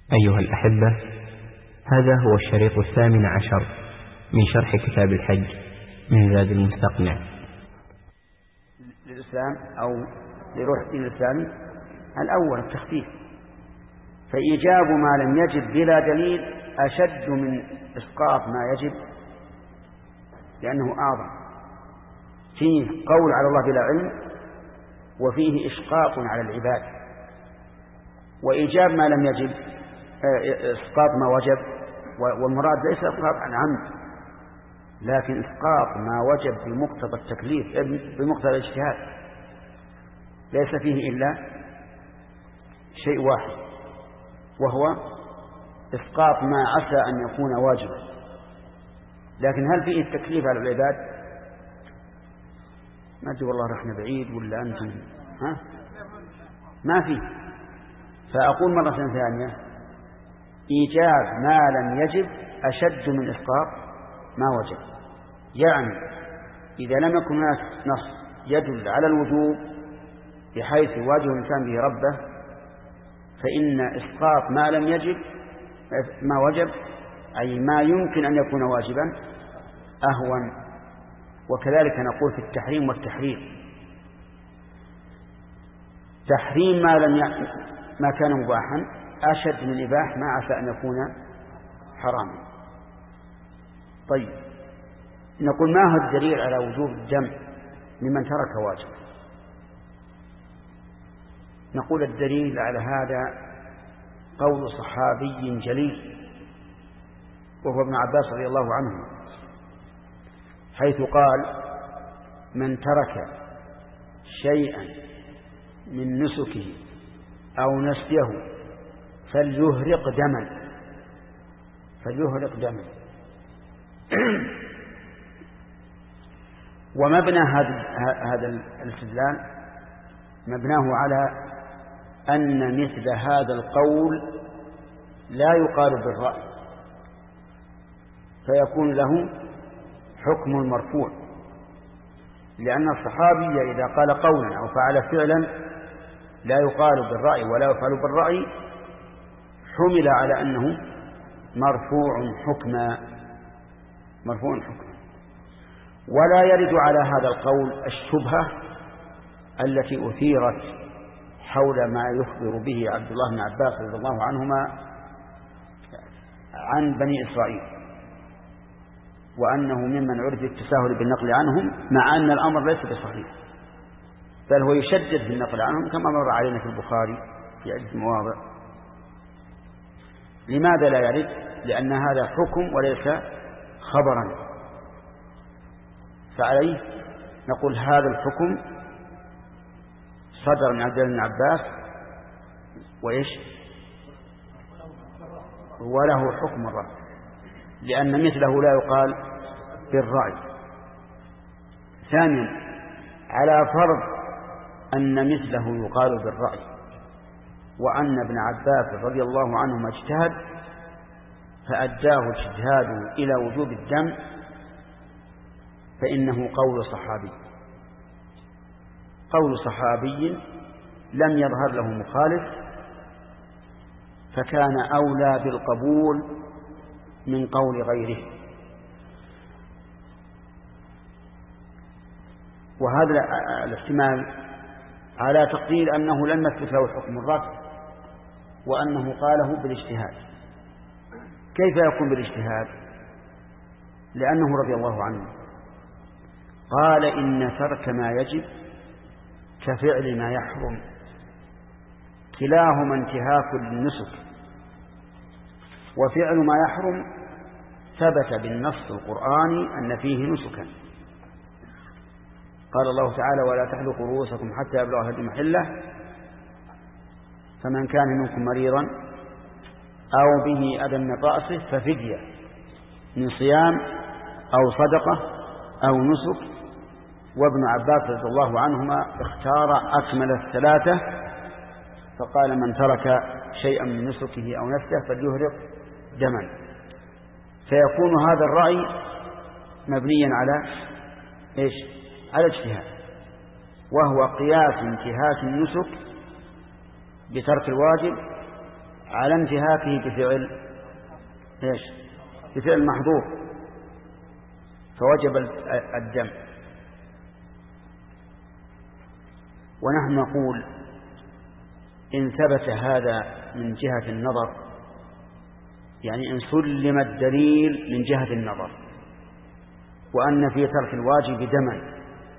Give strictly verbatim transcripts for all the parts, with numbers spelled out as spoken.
أيها الأحبة، هذا هو الشريط الثامن عشر من شرح كتاب الحج من زاد المستقنع. للإسلام أو لروح الدين الإسلامي الأول التخفيف، فإيجاب ما لم يجب بلا دليل أشد من إسقاط ما يجب، لأنه أعظم. فيه قول على الله بلا علم، وفيه إشقاق على العباد. وإيجاب ما لم يجب إسقاط ما وجب، والمراد ليس إسقاط عن عمد، لكن إسقاط ما وجب بمقتضى التكليف بمقتضى الاجتهاد، ليس فيه إلا شيء واحد، وهو إسقاط ما عسى أن يكون واجبا. لكن هل فيه التكليف على العباد؟ ما أدري والله رحنا بعيد ولا أنتم ها؟ ما فيه. فأقول مرة ثانية، إيجاب ما لم يجب أشد من إسقاط ما وجب. يعني إذا لم يكن هناك نص يدل على الوجوب بحيث يواجه الإنسان به ربه، فإن إسقاط ما لم يجب ما وجب، أي ما يمكن أن يكون واجبا، أهون. وكذلك نقول في التحريم والتحريم، تحريم ما لم ي... ما كان مباحا أشد من إباح ما عسى أن يكون حراما. طيب، نقول ما هو الدليل على وجوب الدم لمن ترك واجب؟ نقول الدليل على هذا قول صحابي جليل وهو ابن عباس رضي الله عنه، حيث قال: من ترك شيئا من نسكه أو نسيه فليهرق دما فليهرق دما ومبنى هذا الاستدلال مبناه على أن مثل هذا القول لا يقال بالرأي، فيكون له حكم المرفوع، لأن الصحابي إذا قال قولا أو فعل فعلا لا يقال بالرأي ولا يفعل بالرأي، حمل على أنه مرفوع حكما مرفوع حكما ولا يرد على هذا القول الشبهة التي أثيرت حول ما يخبر به عبد الله بن عباس رضي الله عنهما عن بني إسرائيل، وأنه ممن عرف التساهل بالنقل عنهم، مع أن الأمر ليس بصحيح، بل هو يشدد في النقل عنهم كما مر علينا في البخاري في عدة مواضع. لماذا لا يرد؟ لأن هذا حكم وليس خبرا، فعليه نقول هذا الحكم صدر من عبد الله بن عباس وإيش وله حكم الرأي، لأن مثله لا يقال بالرأي. ثانيا، على فرض أن مثله يقال بالرأي وأن ابن عباس رضي الله عنهما اجتهد فأداه اجتهاده إلى وجوب الدم، فإنه قول صحابي قول صحابي لم يظهر له مخالف، فكان أولى بالقبول من قول غيره. وهذا الاحتمال على تقدير أنه لم يثبت له حكم الرد وأنه قاله بالاجتهاد. كيف يكون بالاجتهاد؟ لأنه رضي الله عنه قال: إن ترك ما يجب كفعل ما يحرم، كلاهما انتهاك للنسك، وفعل ما يحرم ثبت بالنص القرآني أن فيه نسكا. قال الله تعالى: ولا تحلقوا رؤوسكم حتى يبلغ الهدي محله، فمن كان منكم مريضا أو به أذى من رأسه ففدية من صيام أو صدقة أو نسك. وابن عباس رضي الله عنهما اختار أكمل الثلاثة، فقال: من ترك شيئا من نسكه أو نسكه فليهرق دما. فيكون هذا الرأي مبنيا على إيش؟ على اجتهاد، وهو قياس انتهاك النسك بترك الواجب على انتهاكه بفعل ايش؟ بفعل محظور فوجب الدم. ونحن نقول إن ثبت هذا من جهة النظر، يعني إن سلم الدليل من جهة النظر وأن في ترك الواجب دما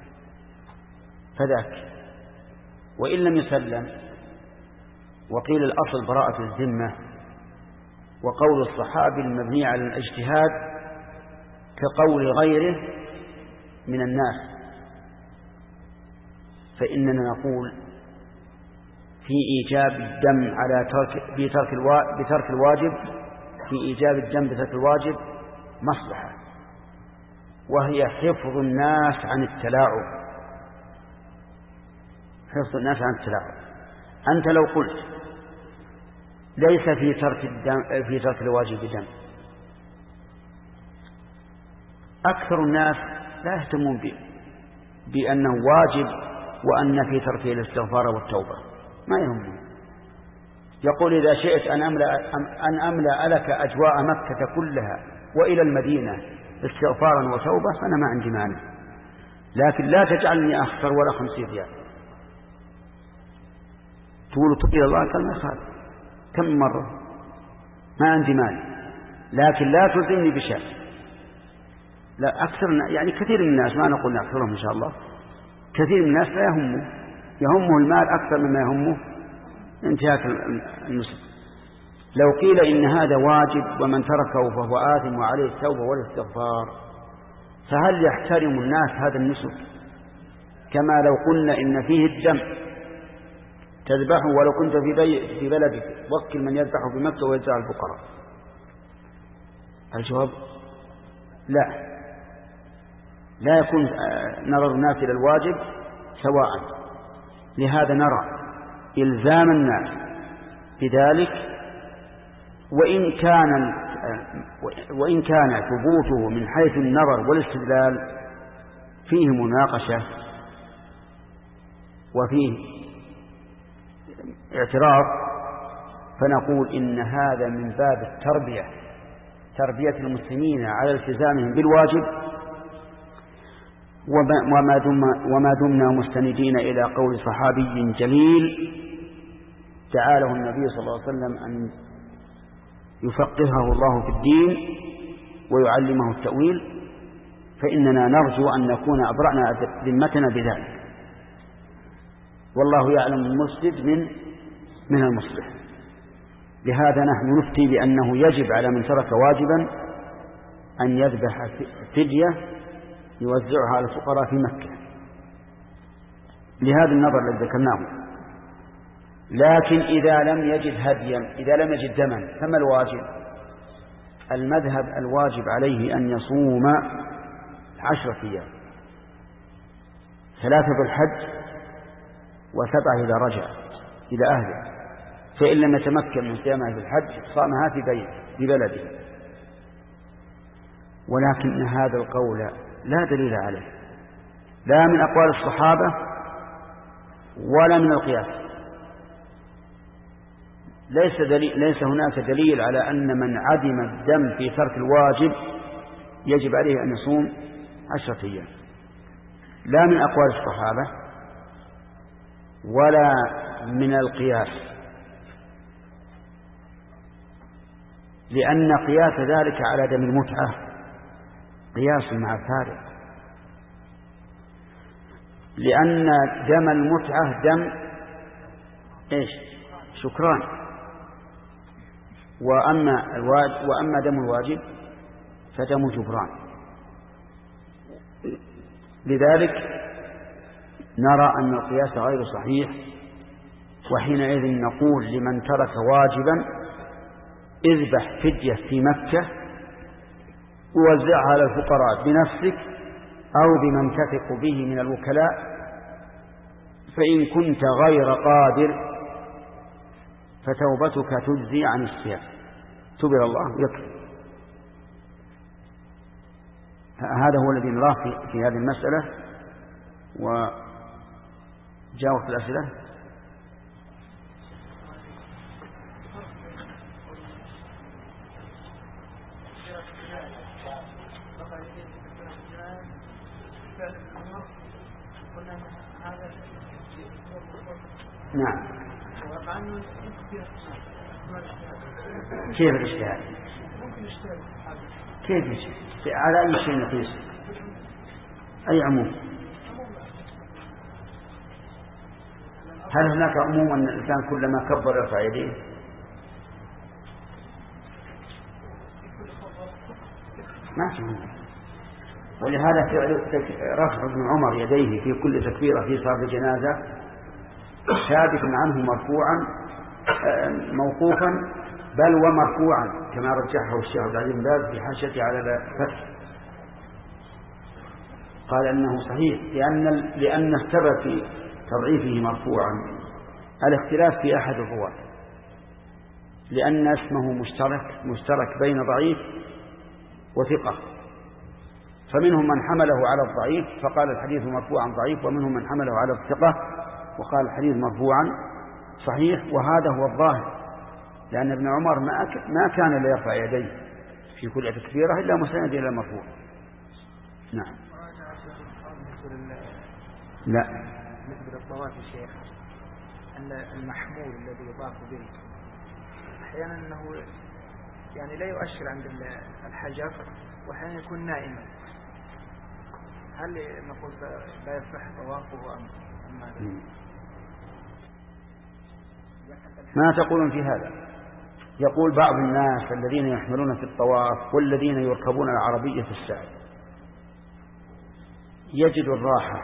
فذاك، وإن لم يسلم وقيل الأصل براءة الذمة وقول الصحابي المبني على الاجتهاد كقول غيره من الناس، فإننا نقول في إيجاب الدم على ترك بترك الوا... بترك الواجب في إيجاب الدم بترك الواجب مصلحة، وهي حفظ الناس عن التلاعب. حفظ الناس عن التلاعب. أنت لو قلت ليس في ترك الدم في ترك الواجب دم، أكثر الناس لا يهتمون به بأنه واجب وأن في تركه الاستغفار والتوبة، ما يهمون. يقول إذا شئت أن أملأ, أن أملأ لك أجواء مكة كلها وإلى المدينة استغفارا وتوبة فأنا ما عندي مانع، لكن لا تجعلني أخسر ولا خمسين ريال. تقول إلى الله كلمة خالد كم مرة ما عندي مانع، لكن لا تلزمني بشيء. لا أكثر يعني كثير من الناس، ما نقول أكثرهم إن شاء الله، كثير من الناس لا يهمه يهمه المال أكثر مما يهمه انتهاك النسك. لو قيل إن هذا واجب ومن تركه فهو آثم وعليه التوبة والاستغفار، فهل يحترم الناس هذا النسك؟ كما لو قلنا إن فيه الدم تذبحه ولو كنت في, بي في بلدك وكل من يذبحه بمكة ويجزع الفقراء. الجواب لا، لا يكون نظر الناس إلى الواجب سواء. لهذا نرى إلزام الناس بذلك، وإن كان وإن كان ثبوته من حيث النظر والاستدلال فيه مناقشة وفيه اعتراض، فنقول إن هذا من باب التربية، تربية المسلمين على التزامهم بالواجب، وما دمنا, وما دمنا مستندين إلى قول صحابي جليل دعا له النبي صلى الله عليه وسلم أن يفقهه الله في الدين ويعلمه التأويل، فإننا نرجو أن نكون أبرأنا ذمتنا بذلك، والله يعلم المفسد من من المصلح. لهذا نحن نفتي بأنه يجب على من ترك واجبا أن يذبح فدية يوزعها على الفقراء في مكة لهذا النظر الذي ذكرناه. لكن إذا لم يجد هديا، إذا لم يجد دما، فما الواجب؟ المذهب الواجب عليه أن يصوم عشرة أيام، ثلاثة بالحج وسبعة إذا رجع إلى أهله، فإن لم يتمكن من صيامها في الحج صامها في بيت في بلده. ولكن هذا القول لا دليل عليه، لا من أقوال الصحابة ولا من القياس. ليس, دليل ليس هناك دليل على أن من عدم الدم في ترك الواجب يجب عليه أن يصوم عشرة أيام، لا من أقوال الصحابة ولا من القياس، لأن قياس ذلك على دم المتعة قياس مع فارق، لأن دم المتعة دم إيش؟ شكران، وأما, الواجب وأما دم الواجب فدم جبران. لذلك نرى أن القياس غير صحيح، وحينئذ نقول لمن ترك واجبا اذبح فدية في مكة ووزعها على الفقراء بنفسك أو بمن تثق به من الوكلاء، فإن كنت غير قادر فتوبتك تجزي عن الصيام، تب إلى الله يكفي. هذا هو الذي نراه في, في هذه المسألة. وجاوبت الأسئلة. نعم. كيف الاجتهاد؟ كيف الاجتهاد؟ على أي شيء نقيس؟ أي عموم؟ هل هناك عموم أن الإنسان كلما كبر يرفع يديه؟ ما في. ولهذا رفع ابن عمر يديه في كل تكبيرة في صلاة الجنازة ثابت عنه مرفوعا موقوفا بل ومرفوعا كما رجحه الشيخ عبد العزيز بن باز في حاشيته على الفتح. قال انه صحيح لان لان السبب في تضعيفه مرفوعا الاختلاف في احد الرواة، لان اسمه مشترك مشترك بين ضعيف وثقة، فمنهم من حمله على الضعيف فقال الحديث مرفوعا ضعيف، ومنهم من حمله على الثقة وقال الحديث مرفوعا صحيح. وهذا هو الظاهر، لأن ابن عمر ما كان ليرفع يديه في كل تكبيرة إلا مسند إلى المرفوع. نعم. لا مثل الطواف يا شيخ أن المحمول الذي يضاف به أحيانا أنه يعني لا يؤشر عند الحجر وأحيانا يكون نائما، هل نقول لا يصح طوافه أم ماذا؟ ما تقولون في هذا؟ يقول بعض الناس الذين يحملون في الطواف والذين يركبون العربية في السعي يجد الراحة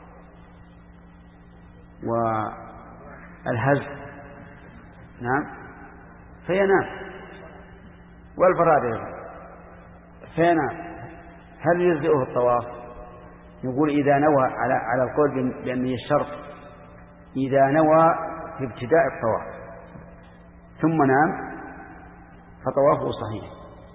والهز نعم فينام، والبراد فينام، هل يجزئه الطواف؟ يقول إذا نوى على على القول بأنه الشرط إذا نوى في ابتداء الطواف ثم نام فطوافه صحيح،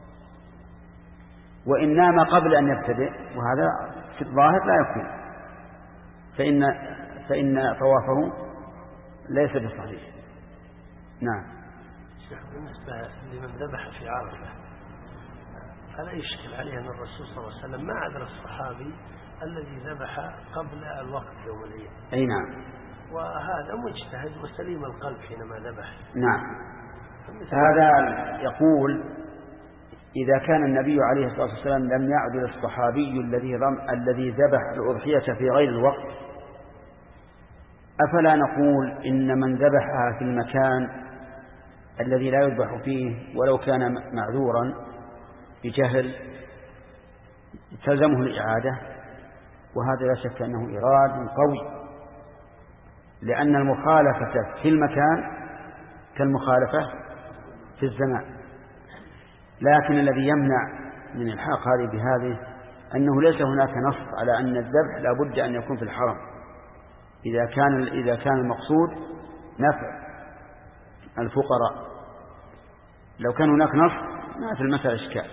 وإن نام قبل أن يبتدئ وهذا في الظاهر لا يكون فإن فإن طوافه ليس بصحيح. نعم. بالنسبة لمن ذبح في عرفة فلا يشكل عليه أن الرسول صلى الله عليه وسلم ما عذر الصحابي الذي ذبح قبل الوقت يوم العيد. أي نعم. وهذا مجتهد وسليم القلب حينما ذبح. نعم. هذا يقول إذا كان النبي عليه الصلاة والسلام لم يعدل الصحابي الذي الذي ذبح الأضحية في غير الوقت، أفلا نقول إن من ذبحها في المكان الذي لا يذبح فيه ولو كان معذورا بجهل تلزمه الإعادة؟ وهذا لا شك أنه إراد قوي، لأن المخالفة في المكان كالمخالفة في الزمان. لكن الذي يمنع من الحاق هذه بهذه أنه ليس هناك نص على أن الذبح لا بد أن يكون في الحرم إذا كان إذا كان المقصود نفع الفقراء. لو كان هناك نص ما في المسألة إشكال.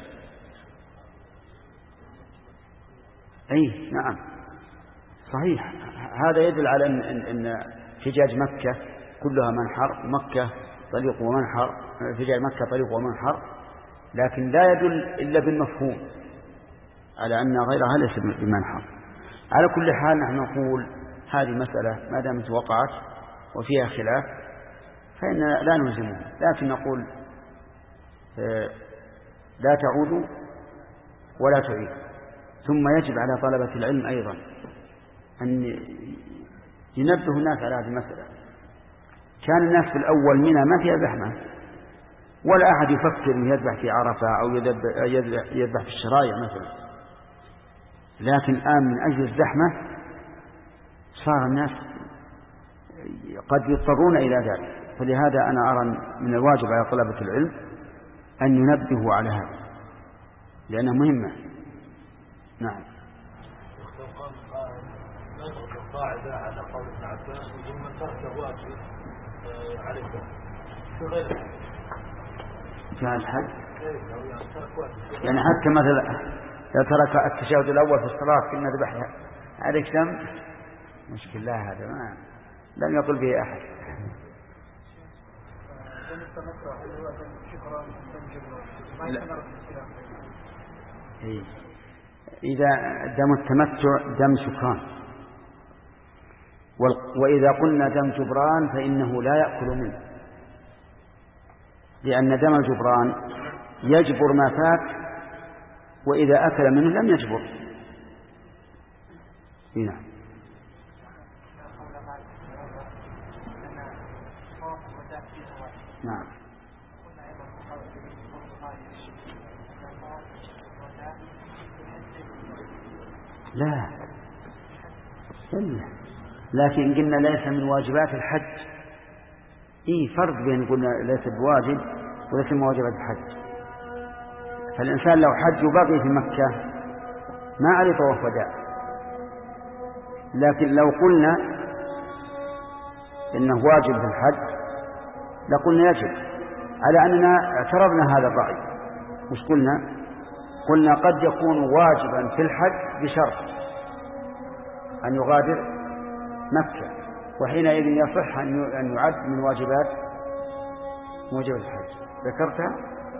أي نعم صحيح. هذا يدل على أن, إن حجاج مكة كلها منحر، مكة طريق ومنحر، حجاج مكة طريق ومنحر، لكن لا يدل إلا بالمفهوم على أن غيرها ليس بمنحر. على كل حال نحن نقول هذه مسألة ما دامت وقعت وفيها خلاف فإن لا نلزمه، لكن نقول لا تعودوا ولا تعيد. ثم يجب على طلبة العلم أيضا أن ينبه الناس على هذه المسألة. كان الناس في الأول منها ما فيها زحمة ولا أحد يفكر أن يذبح في عرفة أو يذبح في الشرايع مثلا، لكن الآن من أجل الزحمة صار الناس قد يضطرون إلى ذلك. فلهذا أنا أرى من الواجب على طلبة العلم أن ينبهوا على هذا لأنه مهمة. نعم. قاعدة على قول ابن عباس ثم ترك واجب عليكم شو غير في الحج يعني حتى مثلا لو ترك التشهد الأول في الصلاة كنا ذبحها عليك دم مشكلة. لا هذا ما لم يقل به أحد. إذا دم التمتع دم سكران، وإذا قلنا دم جبران فإنه لا يأكل منه، لأن دم الجبران يجبر ما فات، وإذا أكل منه لم يجبر. هنا نعم. لا لكن قلنا ليس من واجبات الحج. إيه فرق بين قلنا ليس بواجب وليس من واجبات الحج. فالإنسان لو حج وبقي في مكة ما عليه طواف وداع، لكن لو قلنا إنه واجب في الحج لقلنا يجب، على أننا اعترضنا هذا الرأي. مش قلنا قلنا قد يكون واجبا في الحج بشرط أن يغادر مكة، وحينئذ يصح أن يعد من واجبات موجب الحج. ذكرتها؟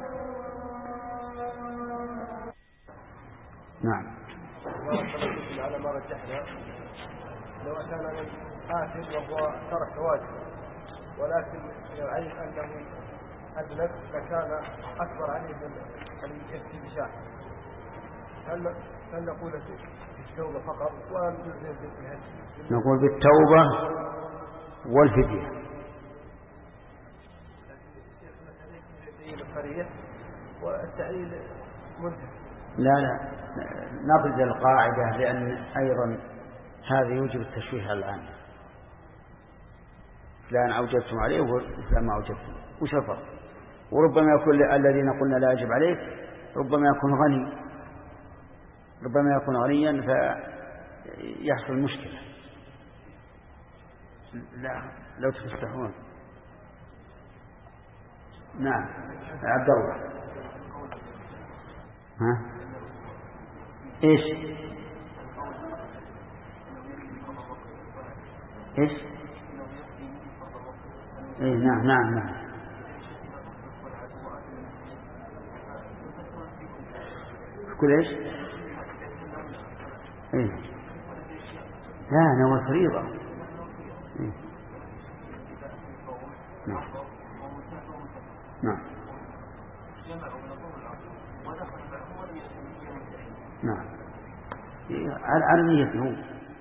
نعم. على ما رجحنا لو كان آثم وهو ترك واجب ولكن يعين أنه أذنب لكان أكبر عليه من أن يأتي بشاة، هل هل نقول بالتوبة فقط ولا نلزم بالجهاد؟ نقول بالتوبة والفدية. والتعليل منتهي. لا لا نبذ القاعدة، لأن أيضا هذا يوجب التشويه على العام. فلان أوجبتم عليه وفلان ما أوجبتم، وش الفرق؟ وربما يكون الذين قلنا لا يجب عليه ربما يكون غني، ربما يكون غنيا فيحصل مشكلة. لا لو تفتحون. نعم عبد الله. ها ايش ايش ايه نعم نعم نعم كل ايش ايه لا نوى فريضة. إيه؟ نعم نعم نعم على نيته،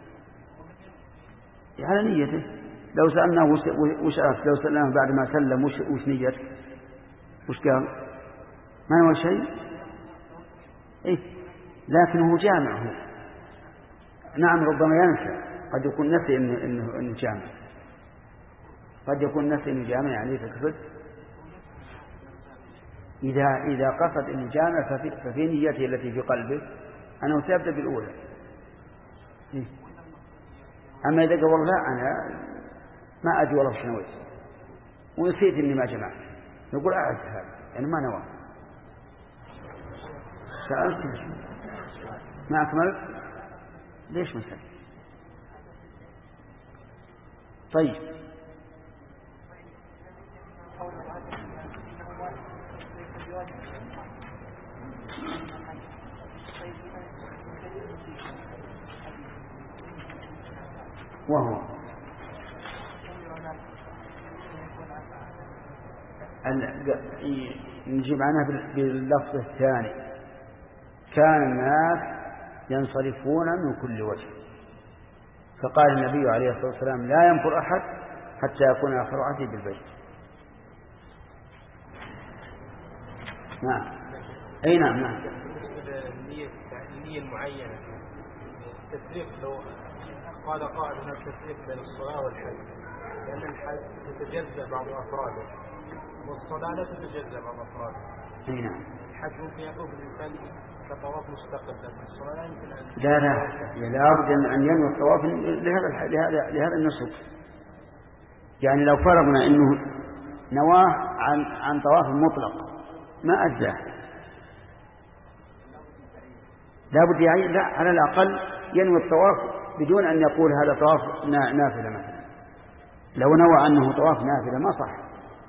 على نيته. لو سألناه وش أف لو سألناه بعد ما سلم وش وش نيتك وش قال ما نوى شيء. إيه لكنه جامعه. نعم ربما ينسى، قد يكون نسي إنه إنه إنه جامع، قد يكون نسي إنه جامع يعني تقصد. إذا إذا قصد إنه جامع ففي, ففي نيته التي في قلبه أنه سيبدأ بالأولى. إيه؟ أما إذا قال والله أنا ما أدري والله شنويت ونسيت إني ما جمعت، نقول أعد هذا يعني ما نوى. سألت ما أكملت ليش مثلا؟ طيب وهو نجيب عنها باللفظ الثاني: كان الناس ينصرفون من كل وجه، فقال النبي عليه الصلاة والسلام: لا ينفر أحد حتى يكون آخر عهده بالبيت. نعم أي نعم نعم النية المعينة التفريق. لو قال قائل أن التفريق بين الصلاة والحج، لأن الحج تتجزأ بعض أفراده والصلاة لا تتجزأ بعض أفراده. أي نعم. الحج ممكن يقوم الإنسان كطواف مستقل، لكن الصلاة لا يمكن أن لا لا لا بد أن ينوي الطواف لهذا لهذا لهذا النسك. يعني لو فرضنا إنه نواه عن عن طواف مطلق ما أجزاه، لا بد يعين، لا على الأقل ينوي الطواف بدون أن يقول هذا طواف نافلة مثلا. لو نوى أنه طواف نافلة ما صح.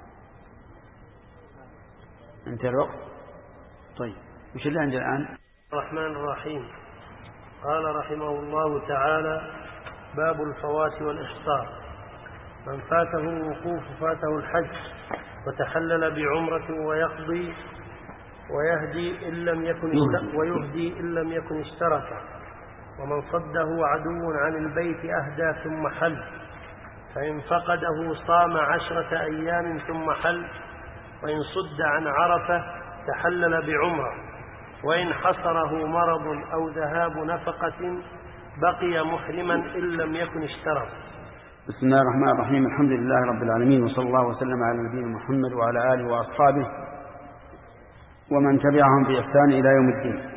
انتهى الوقت. طيب وش اللي عندنا الآن؟ الرحمن الرحيم. قال رحمه الله تعالى: باب الفوات والإحصار. من فاته الوقوف فاته الحج وتحلل بعمرة ويقضي ويهدي إن لم يكن ويهدي إن لم يكن اشترك. ومن صده عدو عن البيت أهدى ثم حل، فإن فقده صام عشرة أيام ثم حل. وإن صد عن عرفة تحلل بعمرة. وإن حصره مرض أو ذهاب نفقة بقي محرما إن لم يكن اشترك. بسم الله الرحمن الرحيم. الحمد لله رب العالمين، وصلى الله وسلم على نبينا محمد وعلى آله وأصحابه ومن تبعهم بإحسان إلى يوم الدين.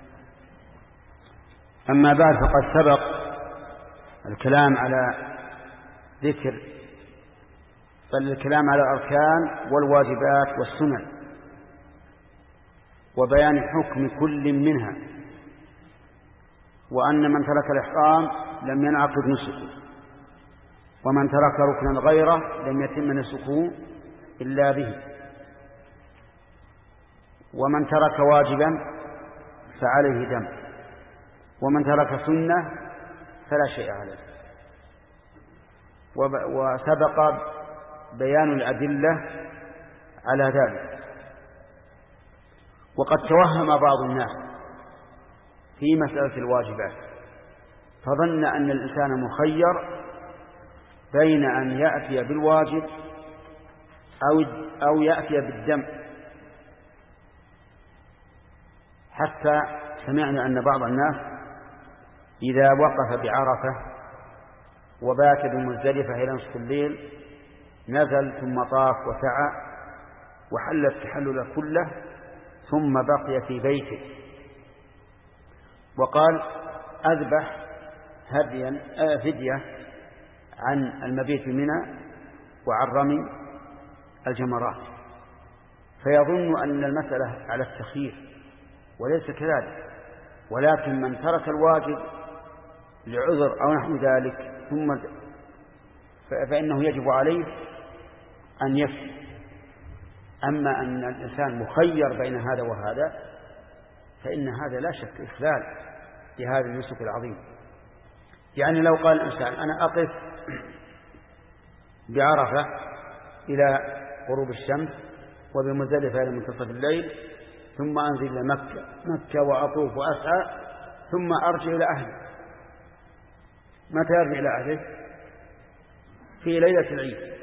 أما بعد، فقد سبق الكلام على ذكر بل الكلام على الأركان والواجبات والسنن، وبيان حكم كل منها، وأن من ترك الإحرام لم ينعقد نسكه، ومن ترك ركنا غيره لم يتم نسكه إلا به، ومن ترك واجبا فعليه دم، ومن ترك سنة فلا شيء عليه. وسبق بيان الأدلة على ذلك. وقد توهم بعض الناس في مسألة الواجبات، فظن أن الإنسان مخير بين أن يأتي بالواجب أو أو يأتي بالدم، حتى سمعنا أن بعض الناس إذا وقف بعرفة وبات بمزدلفة إلى نصف الليل نزل ثم طاف وسعى وحل التحلل كله ثم بقي في بيته وقال أذبح هديا فدية عن المبيت منى وعن رمي الجمرات، فيظن أن المسألة على التخيير، وليس كذلك، ولكن من ترك الواجب لعذر أو نحو ذلك ثم فإنه يجب عليه أن يفعل. أما أن الإنسان مخير بين هذا وهذا فإن هذا لا شك إخلال بهذا النسك العظيم. يعني لو قال الإنسان أنا أقف بعرفة إلى غروب الشمس وبمزدلفة إلى منتصف الليل ثم أنزل إلى مكة مكة وأطوف وأسعى ثم أرجع إلى أهلي، متى يرجع إلى أهله؟ في ليلة العيد،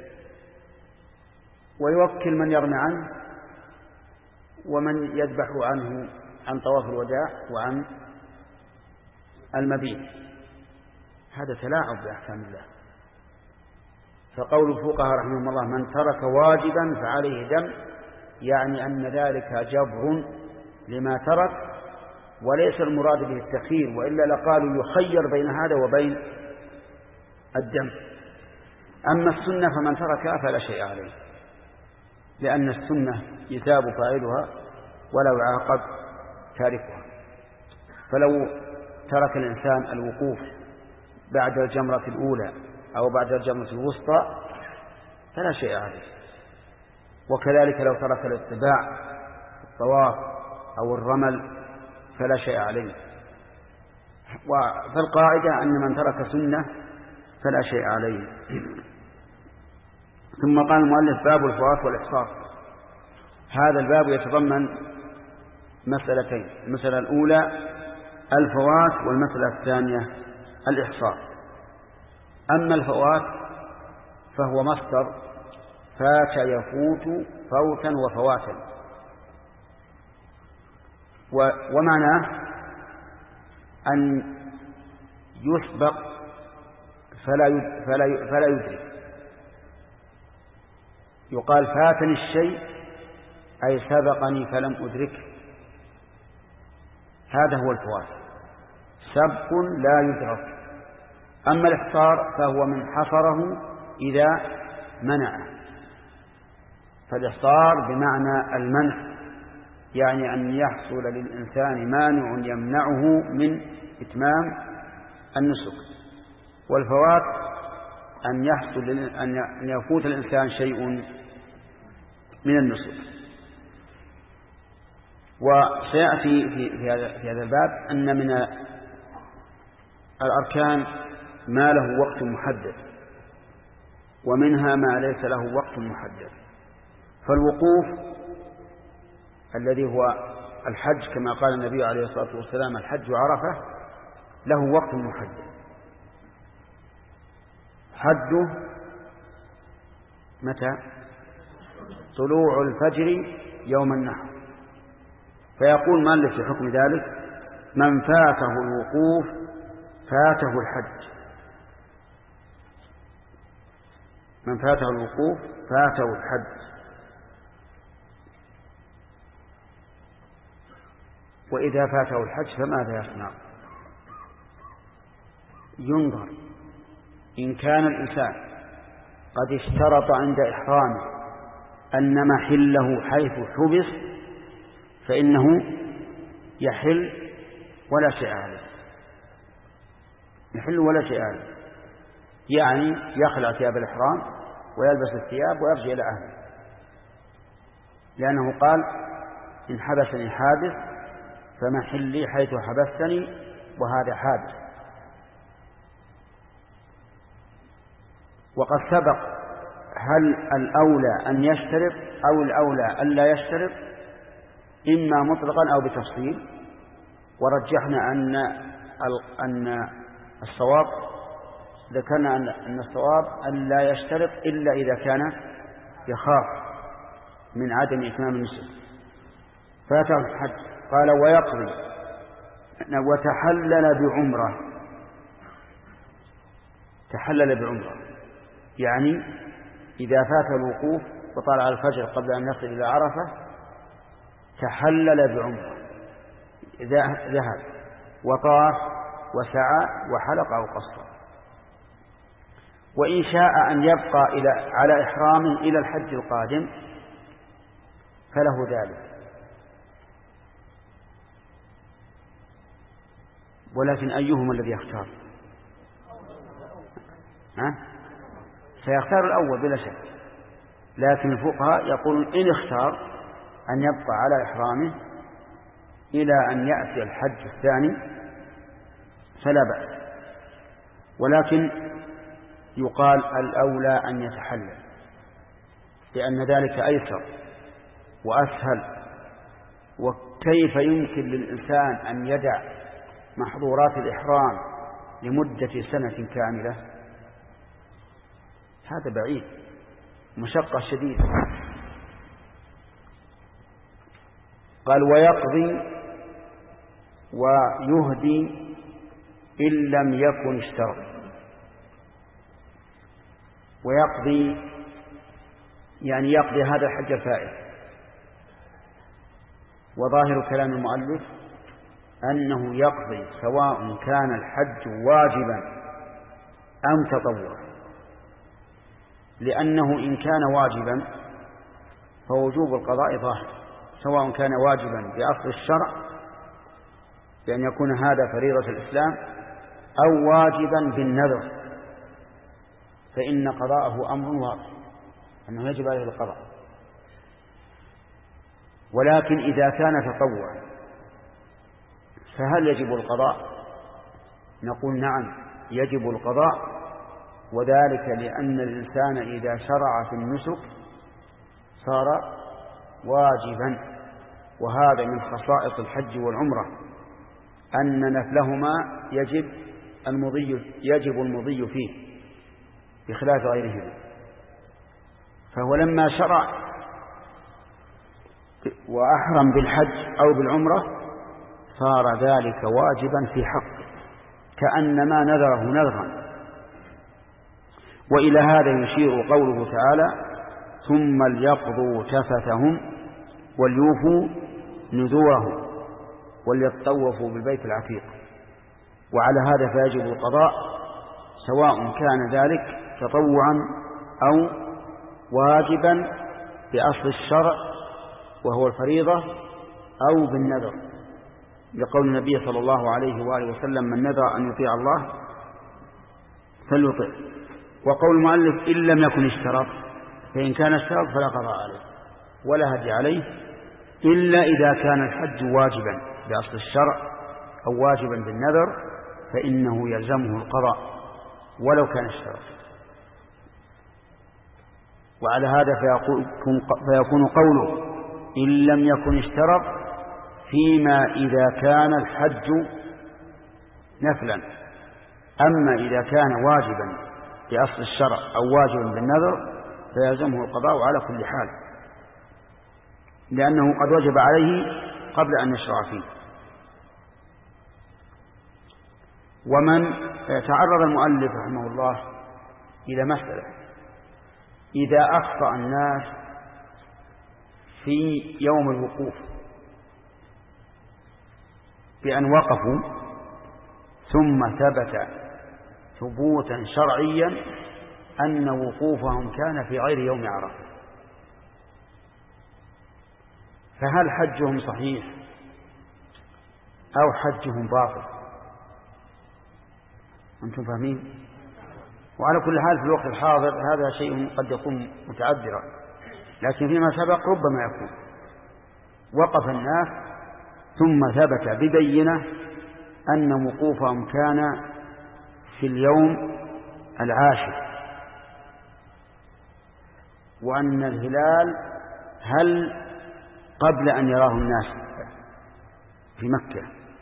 ويوكل من يرمي عنه ومن يذبح عنه عن طواف الوداع وعن المبيت. هذا تلاعب بأحكام الله. فقول الفقهاء رحمهم الله من ترك واجبا فعليه دم، يعني أن ذلك جبر لما ترك، وليس المراد به التخيير، وإلا لقالوا يخير بين هذا وبين الدم. أما السنة فمن تركها فلا شيء عليه، لأن السنة يثاب فاعلها ولا يعاقب تاركها. فلو ترك الإنسان الوقوف بعد الجمرة الأولى أو بعد الجمرة الوسطى فلا شيء عليه، وكذلك لو ترك الاتباع الطواف أو الرمل فلا شيء عليه. فالقاعدة أن من ترك سنة فلا شيء عليه. ثم قال المؤلف باب الفوات والإحصار. هذا الباب يتضمن مسألتين: المسألة الأولى الفوات، والمسألة الثانية الإحصار. أما الفوات فهو مصدر فات يفوت فوتا وفواتا، ومعناه أن يسبق فلا فلا فلا يدرك. يقال فاتني الشيء أي سبقني فلم أدركه، هذا هو الفوات، سبق لا يدرك. أما الإحصار فهو من حصره إذا منعه، فالإحصار بمعنى المنع، يعني أن يحصل للإنسان مانع يمنعه من إتمام النسك. والفوات أن يحصل أن يفوت الإنسان شيء من النسك. وسيأتي في, في, هذا, في هذا الباب أن من الأركان ما له وقت محدد، ومنها ما ليس له وقت محدد. فالوقوف الذي هو الحج كما قال النبي عليه الصلاة والسلام الحج عرفة له وقت محدد، حده متى؟ طلوع الفجر يوم النحر. فيقول مالك في حكم ذلك: من فاته الوقوف فاته الحج، من فاته الوقوف فاته الحج. وإذا فاته الحج فماذا يصنع؟ ينظر إن كان الإنسان قد اشترط عند إحرامه أن محله حيث حبس فإنه يحل ولا شيء عليه، يحل ولا شيء عليه، يعني يخلع ثياب الإحرام ويلبس الثياب ويرجع إلى أهله، لأنه قال: إن حبسني حادث فمحلي حيث حبستني، وهذا حادث. وقد سبق هل الأولى أن يشترط أو الأولى أن لا يشترط، إما مطلقا أو بتفصيل، ورجحنا أن أن الصواب ذكرنا أن الصواب أن لا يشترط إلا إذا كان يخاف من عدم إتمام النسك. فاته الحج قال: ويقضي وتحلل بعمرة. تحلل بعمرة يعني إذا فات الوقوف وطلع الفجر قبل أن يصل إلى عرفة تحلل بعمرة، ذهب وطاف وسعى وحلق أو قصر. وإن شاء أن يبقى إلى على إحرام إلى الحج القادم فله ذلك، ولكن أيهما الذي يختار؟ ها؟ سيختار الأول بلا شك، لكن الفقهاء يقولون إن اختار أن يبقى على إحرامه إلى أن يأتي الحج الثاني فلا بأس، ولكن يقال الأولى أن يتحلل، لأن ذلك أيسر وأسهل. وكيف يمكن للإنسان أن يدع محظورات الإحرام لمدة سنة كاملة؟ هذا بعيد، مشقة شديدة. قال: ويقضي ويهدي إن لم يكن اشترط. ويقضي يعني يقضي هذا الحج الفائت. وظاهر كلام المؤلف أنه يقضي سواء كان الحج واجبا أم تطوعا، لأنه إن كان واجبا فوجوب القضاء ظاهر، سواء كان واجبا بأصل الشرع بأن يكون هذا فريضة الإسلام أو واجبا بالنذر، فإن قضاءه أمر واضح أنه يجب عليه القضاء. ولكن إذا كان تطوعا فهل يجب القضاء؟ نقول نعم يجب القضاء، وذلك لأن الإنسان إذا شرع في النسك صار واجبا، وهذا من خصائص الحج والعمرة أن نفلهما يجب المضي يجب المضي فيه بخلاف غيرهما. فهو لما شرع وأحرم بالحج أو بالعمرة صار ذلك واجبا في حقه كأنما نذره نذرا. وإلى هذا يشير قوله تعالى: ثم ليقضوا تفثهم وليوفوا نذورهم وليطوفوا بالبيت العتيق. وعلى هذا فيجب القضاء سواء كان ذلك تطوعا أو واجبا بأصل الشرع وهو الفريضة أو بالنذر، لقول النبي صلى الله عليه وآله وسلم: من نذر أن يطيع الله فليطع. وقول المؤلف: إن لم يكن اشترط، فإن كان اشترط فلا قضاء عليه ولا هدي عليه، إلا إذا كان الحج واجبا بأصل الشرع أو واجبا بالنذر فإنه يلزمه القضاء ولو كان اشترط. وعلى هذا فيكون, فيكون قوله إن لم يكن اشترط فيما إذا كان الحج نفلا. أما إذا كان واجبا بأصل الشرع أو واجبا بالنذر فيلزمه القضاء على كل حال، لأنه قد وجب عليه قبل أن يشرع فيه. ومن تعرض المؤلف رحمه الله إلى مسألة: إذا أخطأ الناس في يوم الوقوف بأن وقفوا ثم ثبت ثبوتا شرعيا أن وقوفهم كان في غير يوم عرفة، فهل حجهم صحيح أو حجهم باطل؟ أنتم فاهمين؟ وعلى كل حال في الوقت الحاضر هذا شيء قد يكون متعذرا، لكن فيما سبق ربما يكون وقف الناس ثم ثبت ببينة أن وقوفهم كان في اليوم العاشر، وأن الهلال هل قبل أن يراه الناس في مكة،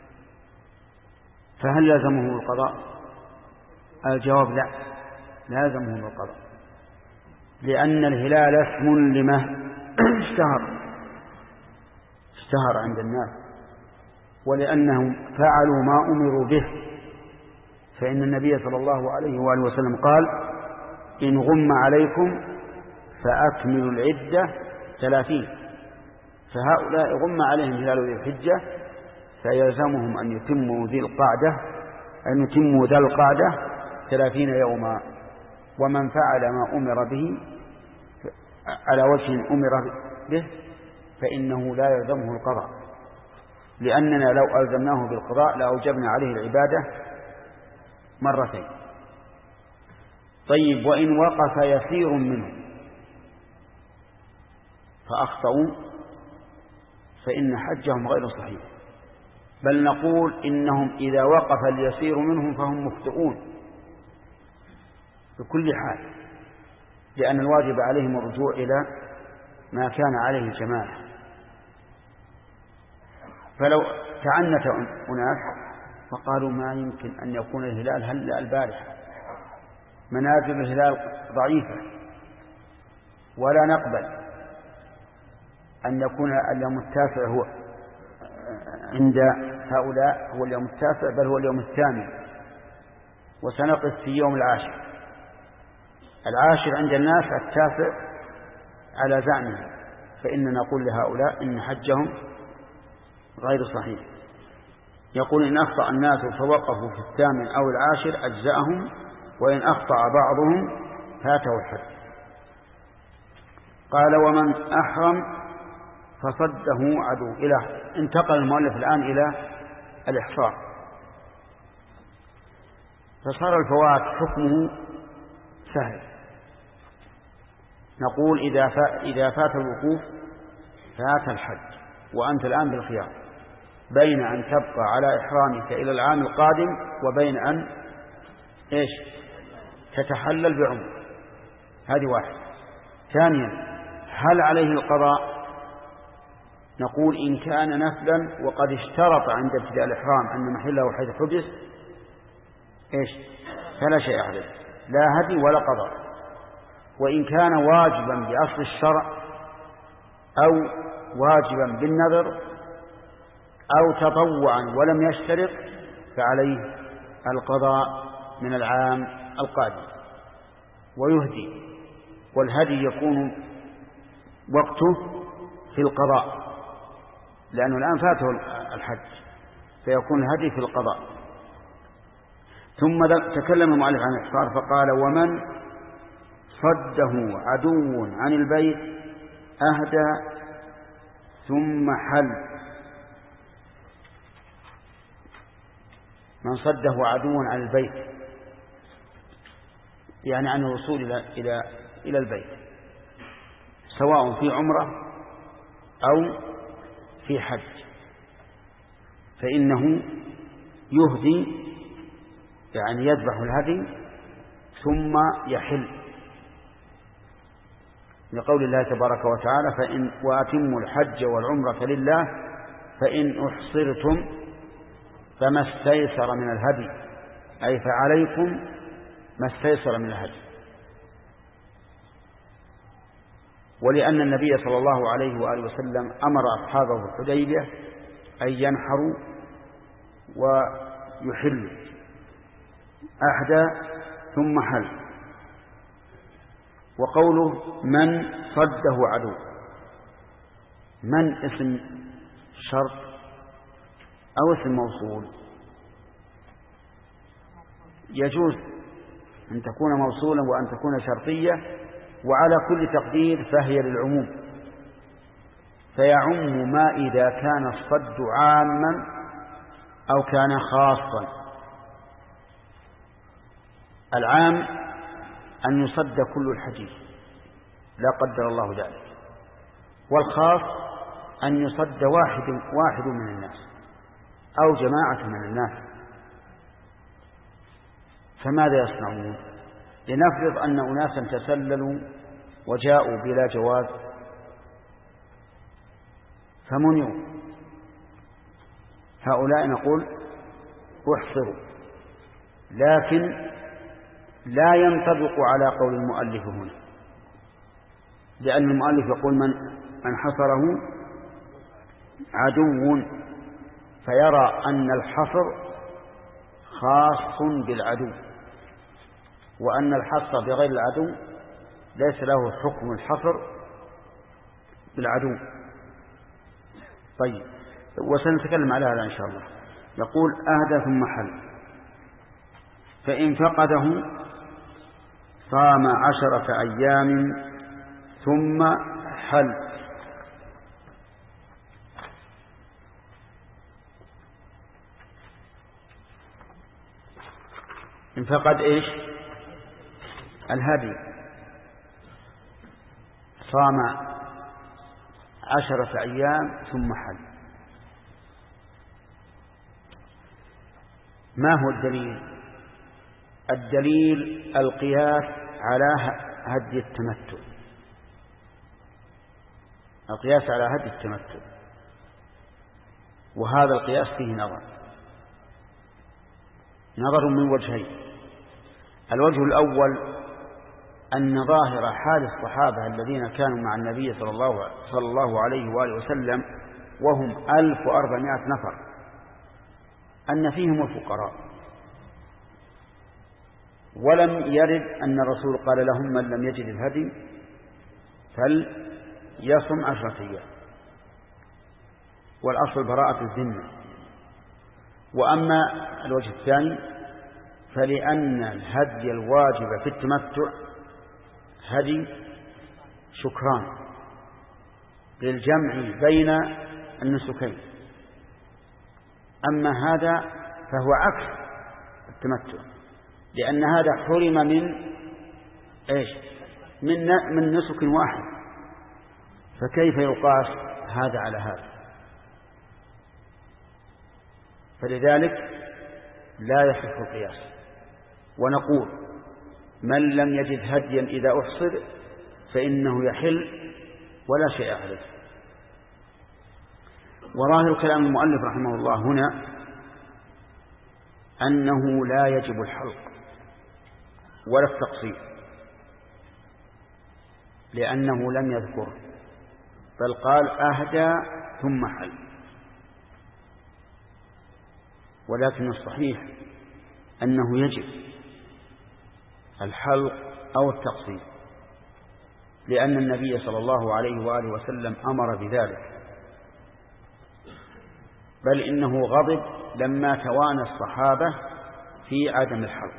فهل لازمه القضاء؟ الجواب لا، لازمه القضاء، لأن الهلال اسم لما اشتهر اشتهر عند الناس، ولأنهم فعلوا ما أمروا به. فإن النبي صلى الله عليه وآله وسلم قال: إن غم عليكم فأكملوا العدة ثلاثين. فهؤلاء غم عليهم هلال ذي الحجة فيلزمهم أن يتموا ذي القعدة أن يتموا ذا القعدة ثلاثين يوما. ومن فعل ما أمر به على وجه أمر به فإنه لا يلزمه القضاء، لأننا لو ألزمناه بالقضاء لأوجبنا عليه العبادة مرتين. طيب، وإن وقف يسير منه فأخطأوا فإن حجهم غير صحيح، بل نقول إنهم إذا وقف اليسير منهم فهم مخطئون بكل حال، لأن الواجب عليهم الرجوع إلى ما كان عليه الجماعة. فلو تعنت أناس فقالوا: ما يمكن أن يكون الهلال هلأ البارحة، منازل الهلال ضعيفة، ولا نقبل أن يكون اليوم التاسع هو عند هؤلاء هو اليوم التاسع، بل هو اليوم الثامن، وسنقف في يوم العاشر. العاشر عند الناس التاسع على زعمه، فإننا نقول لهؤلاء إن حجهم غير صحيح. يقول: إن أخطأ الناس فوقفوا في الثامن أو العاشر أجزأهم، وإن أخطأ بعضهم فاته الحج. قال: ومن أحرم فصده عدو. إلى انتقل المؤلف الآن إلى الإحصار، فصار الفوات حكمه سهل. نقول: إذا إذا فات الوقوف فات الحج، وأنت الآن بالخيار بين أن تبقى على إحرامك إلى العام القادم وبين أن إيش تتحلل بعمر. هذه واحد. ثانيا: هل عليه القضاء؟ نقول: إن كان نفلا وقد اشترط عند ابتداء الإحرام أن محله حيث حبس إيش فلا شيء عليه، لا هدي ولا قضاء. وإن كان واجبا بأصل الشرع أو واجبا بالنذر أو تطوعا ولم يشترط فعليه القضاء من العام القادم ويهدي. والهدي يكون وقته في القضاء، لأنه الآن فاته الحج، فيكون الهدي في القضاء. ثم تكلم المؤلف عن الإحصار فقال: ومن صده عدو عن البيت أهدى ثم حل. من صده عدو عن البيت يعني عن الوصول إلى إلى إلى البيت، سواء في عمرة أو في حج فإنه يهدي، يعني يذبح الهدي ثم يحل، لقول الله تبارك وتعالى: فإن وأتموا الحج والعمرة لله فإن أحصرتم فما استيسر من الهدي، أي فعليكم ما استيسر من الهدي. ولأن النبي صلى الله عليه وآله وسلم أمر أصحابه في الحديبية أن ينحروا ويحلوا، أحدى ثم حل. وقوله من صده عدو، من اسم شرط أو اسم موصول؟ يجوز أن تكون موصولا وأن تكون شرطية، وعلى كل تقدير فهي للعموم، فيعم ما إذا كان الصد عاما أو كان خاصا. العام أن يصد كل الحجيج لا قدر الله ذلك، والخاص أن يصد واحد واحد من الناس أو جماعة من الناس. فماذا يصنعون؟ لنفرض أن أناسا تسللوا وجاءوا بلا جواز فمنعوا، هؤلاء نقول احصروا، لكن لا ينطبق على قول المؤلف هنا، لأن المؤلف يقول من من حصره عدو، فيرى أن الحصر خاص بالعدو، وأن الحصر بغير العدو ليس له حكم الحصر بالعدو. طيب، وسنتكلم على هذا إن شاء الله. يقول أهدى ثم حل، فإن فقده صام عشرة أيام ثم حل. إن فقد إيش؟ الهدي، صام عشرة أيام ثم حل. ما هو الدليل؟ الدليل القياس على هدي التمتع، القياس على هدي التمتع، وهذا القياس فيه نظر نظر من وجهين. الوجه الأول أن ظاهر حال الصحابة الذين كانوا مع النبي صلى الله, صلى الله عليه وآله وسلم وهم ألف وأربعمائة نفر أن فيهم الفقراء، ولم يرد أن الرسول قال لهم من لم يجد الهدي فليصم عشرة أيام، والأصل براءة الذمة. وأما الوجه الثاني فلأن الهدي الواجب في التمتع هدي شكران للجمع بين النسكين، أما هذا فهو عكس التمتع، لأن هذا حرم من إيش؟ من من نسك واحد، فكيف يقاس هذا على هذا؟ فلذلك لا يصح القياس. ونقول من لم يجد هديا إذا أحصر فإنه يحل ولا شيء عليه. وظاهر كلام المؤلف رحمه الله هنا أنه لا يجب الحلق ولا التقصير، لأنه لم يذكر، بل قال أهدى ثم حل. ولكن الصحيح أنه يجب الحلق أو التقصير، لأن النبي صلى الله عليه وآله وسلم أمر بذلك، بل إنه غضب لما توانى الصحابة في عدم الحلق.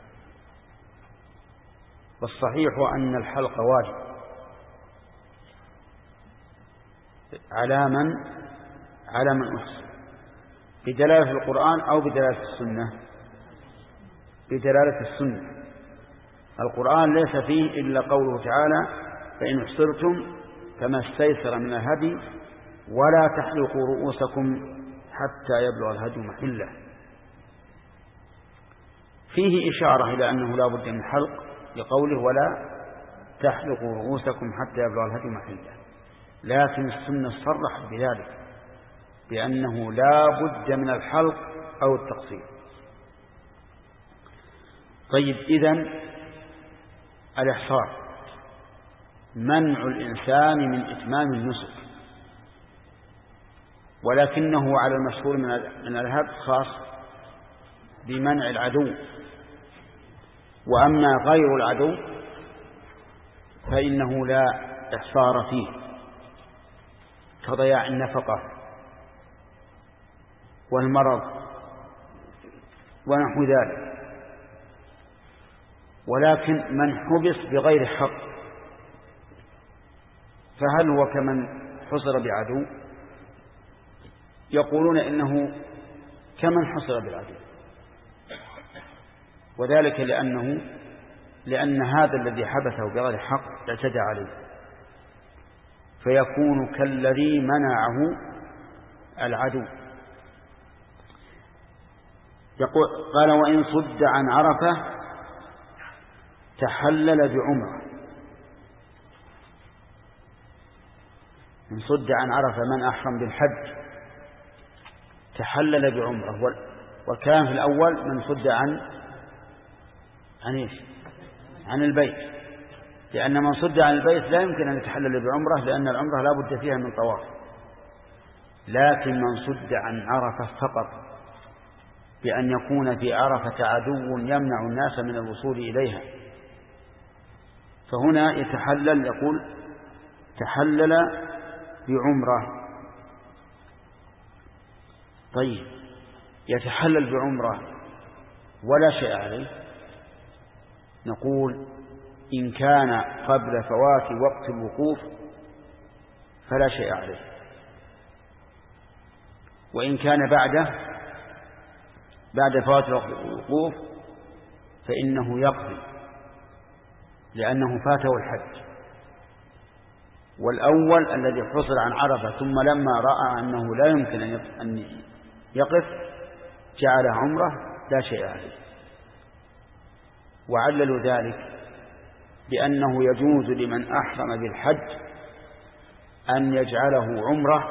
والصحيح أن الحلق واجب على من على من أحسن، بدلالة القرآن أو بدلالة السنة؟ بدلالة السنة. القرآن ليس فيه إلا قوله تعالى فإن احصرتم فما استيسر من الهدي ولا تحلقوا رؤوسكم حتى يبلغ الهدي محله. فيه إشارة إلى أنه لا بد من حلق لقوله ولا تحلقوا رؤوسكم حتى يبلغ الهدي محله، لكن السنة صرحت بذلك بأنه لا بد من الحلق أو التقصير. طيب، إذن الإحصار منع الإنسان من إتمام النسك، ولكنه على المشهور من الهب خاص بمنع العدو، وأما غير العدو فإنه لا إحصار فيه كضياع النفقة والمرض ونحو ذلك. ولكن من حبس بغير حق فهل هو كمن حصر بعدو؟ يقولون إنه كمن حصر بالعدو، وذلك لأنه لأن هذا الذي حبسه بغير حق اعتدى عليه، فيكون كالذي منعه العدو. يقول قال وإن صد عن عرفة تحلل بعمرة. إن صد عن عرفة من أحرم بالحج تحلل بعمرة، وكان في الأول من صد عن عن إيش؟ عن البيت، لأن من صد عن البيت لا يمكن أن يتحلل بعمرة، لأن العمرة لا بد فيها من طواف. لكن من صد عن عرفة فقط بأن يكون في عرفة عدو يمنع الناس من الوصول إليها، فهنا يتحلل، يقول تحلل بعمرة. طيب، يتحلل بعمرة ولا شيء عليه؟ نقول إن كان قبل فوات وقت الوقوف فلا شيء عليه، وإن كان بعده بعد فوات الوقوف فإنه يقضي، لأنه فاته الحج. والأول الذي حصل عن عرفة ثم لما رأى أنه لا يمكن أن يقف جعل عمره لا شيء عليه. وعللوا ذلك بأنه يجوز لمن أحرم بالحج أن يجعله عمره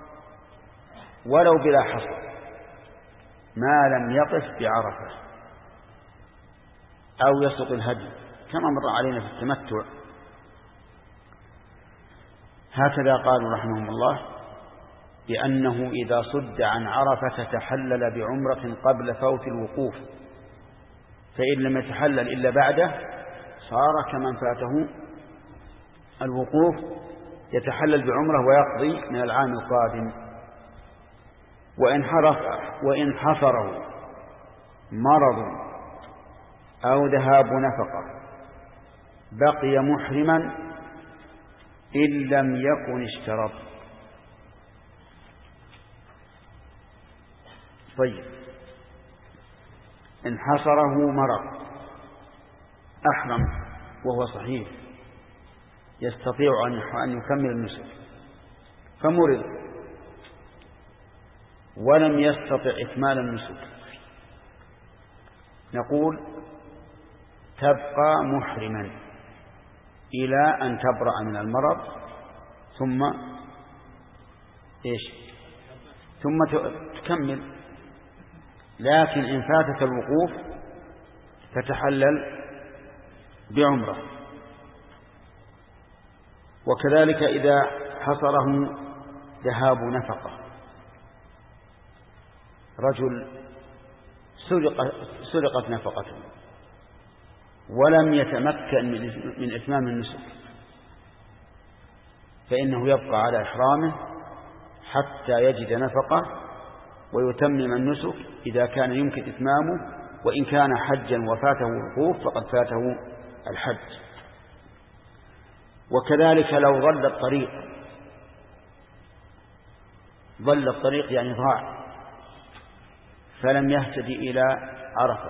ولو بلا حصر ما لم يقف بعرفة أو يسق الهدي، كما مر علينا في التمتع. هكذا قالوا رحمهم الله بأنه إذا صد عن عرفة تحلل بعمرة قبل فوت الوقوف، فإن لم يتحلل إلا بعده صار كمن فاته الوقوف يتحلل بعمرة ويقضي من العام القادم. وإن حرف وإن حصره مرض أو ذهاب نفقة بقي محرما إن لم يكن اشترط. طيب، إن حصره مرض أحرم وهو صحيح يستطيع أن يكمل النسك، فمرض ولم يستطع إكمال النسك، نقول تبقى محرما إلى أن تبرأ من المرض ثم إيش ثم تكمل. لكن إن فاتك الوقوف فتحلل بعمرة. وكذلك إذا حصره ذهاب نفقة، رجل سرقت, سرقت نفقته ولم يتمكن من إتمام النسك، فإنه يبقى على إحرامه حتى يجد نفقة ويتمم النسك إذا كان يمكن إتمامه. وإن كان حجا وفاته الوقوف فقد فاته الحج. وكذلك لو ضل الطريق، ضل الطريق يعني ضاع فلم يهتدي إلى عرفة،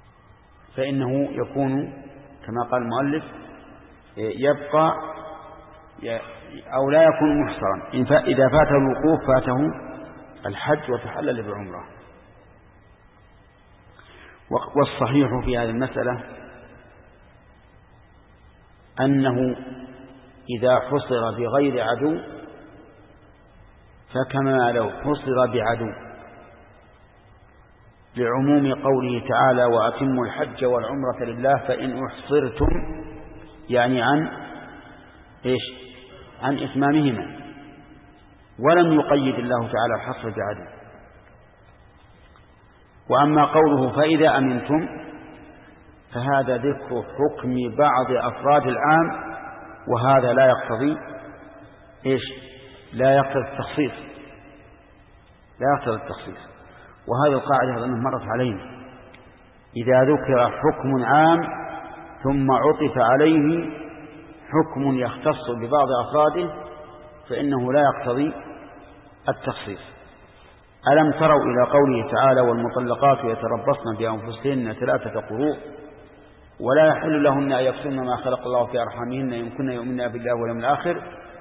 فإنه يكون كما قال المؤلف يبقى أو لا يكون محصرا. إذا فاته الوقوف فاته الحج وتحلل بعمره. والصحيح في هذه المسألة أنه إذا حصر بغير عدو فكما لو حصر بعدو، لعموم قوله تعالى وأتموا الحج والعمرة لله فإن أحصرتم، يعني عن إيش؟ عن إتمامهما، ولم يقيد الله تعالى الحصر بعدو. وأما قوله فإذا أمنتم فهذا ذكر حكم بعض أفراد العام، وهذا لا يقتضي إيش؟ لا يقتضي التخصيص، لا يقتضي التخصيص. وهذه القاعدة أظنها مرت علينا، إذا ذكر حكم عام ثم عطف عليه حكم يختص ببعض أفراده فإنه لا يقتضي التخصيص. ألم تروا إلى قوله تعالى والمطلقات يتربصن بأنفسهن ثلاثة قروء ولا يحل لهن أن يكتمن ما خلق الله في أرحامهن إن كن يؤمنن بالله واليوم الآخر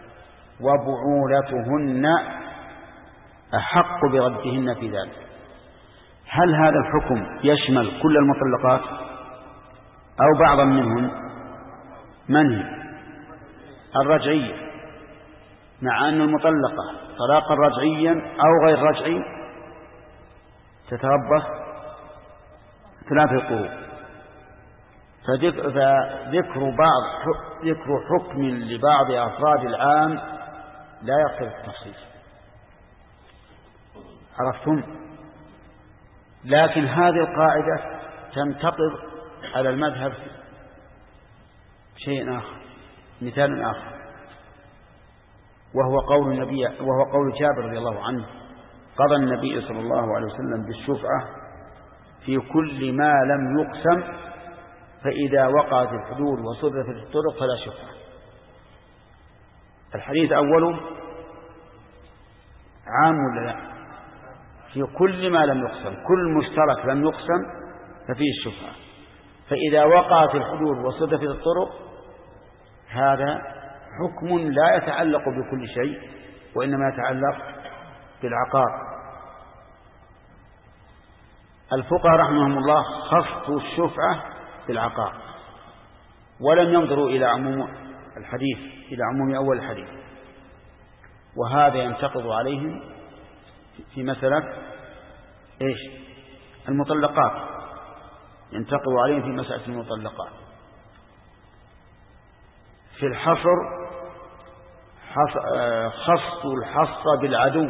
وبعولتهن أحق بردهن في ذلك. هل هذا الحكم يشمل كل المطلقات أو بعضا منهن؟ من هي؟ الرجعية، مع أن المطلقة طلاقا رجعيا أو غير رجعي تتربص ثلاثة قروء. فذكر بعض ذكر حكم لبعض أفراد العام لا يقتضي التخصيص. عرفتم؟ لكن هذه القاعدة تنتقض على المذهب شيء آخر، مثال آخر، وهو قول النبي وهو قول جابر رضي الله عنه قضى النبي صلى الله عليه وسلم بالشفعة في كل ما لم يقسم فإذا وقعت الحدود وصرفت الطرق فلا شفعة. الحديث أوله عام ولا لا؟ في كل ما لم يقسم، كل مشترك لم يقسم ففيه الشفعة. فإذا وقعت الحدود وصرفت الطرق هذا حكم لا يتعلق بكل شيء وإنما يتعلق بالعقار. الفقهاء رحمهم الله خصوا الشفعة بالعقار ولم ينظروا إلى عموم الحديث، إلى عموم أول الحديث، وهذا ينتقض عليهم في مسألة إيش؟ المطلقات، ينتقض عليهم في مسألة المطلقات. في الحصر خصوا الحص بالعدو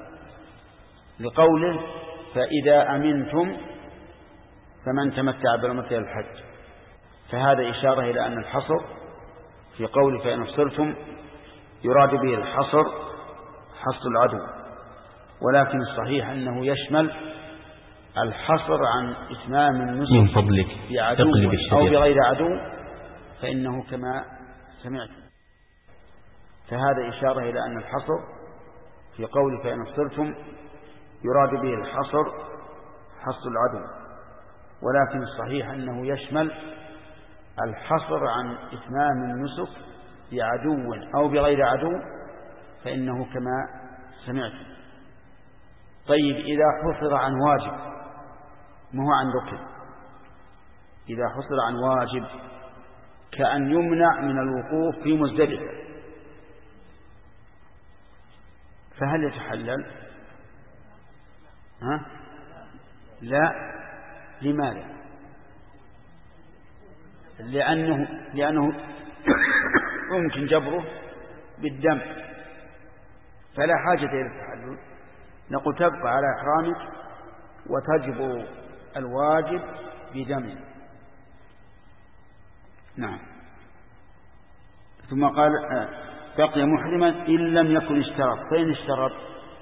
لقوله فإذا أمنتم فمن تمتع بالعمرة إلى الحج، فهذا إشارة إلى أن الحصر في قوله فإن أحصرتم يراد به الحصر حصر العدو، ولكن الصحيح أنه يشمل الحصر عن إتمام النسك من فضلك بعدو أو بغير عدو، فإنه كما سمعت. فهذا إشارة إلى أن الحصر في قول فإن أحصرتم يراد به الحصر حصر العدو، ولكن الصحيح أنه يشمل الحصر عن إتمام النسك بعدو أو بغير عدو، فإنه كما سمعت. طيب إذا حصر عن واجب ما هو عن ركن، إذا حصر عن واجب كأن يمنع من الوقوف في مزدلفة، فهل يتحلل؟ ها؟ لا. لماذا؟ لأنه لأنه يمكن جبره بالدم، فلا حاجة إلى التحلل. نقول تبقى على إحرامك وتجب الواجب بدم. نعم. ثم قال بقي محرما إن لم يكن اشترط. فإن اشترط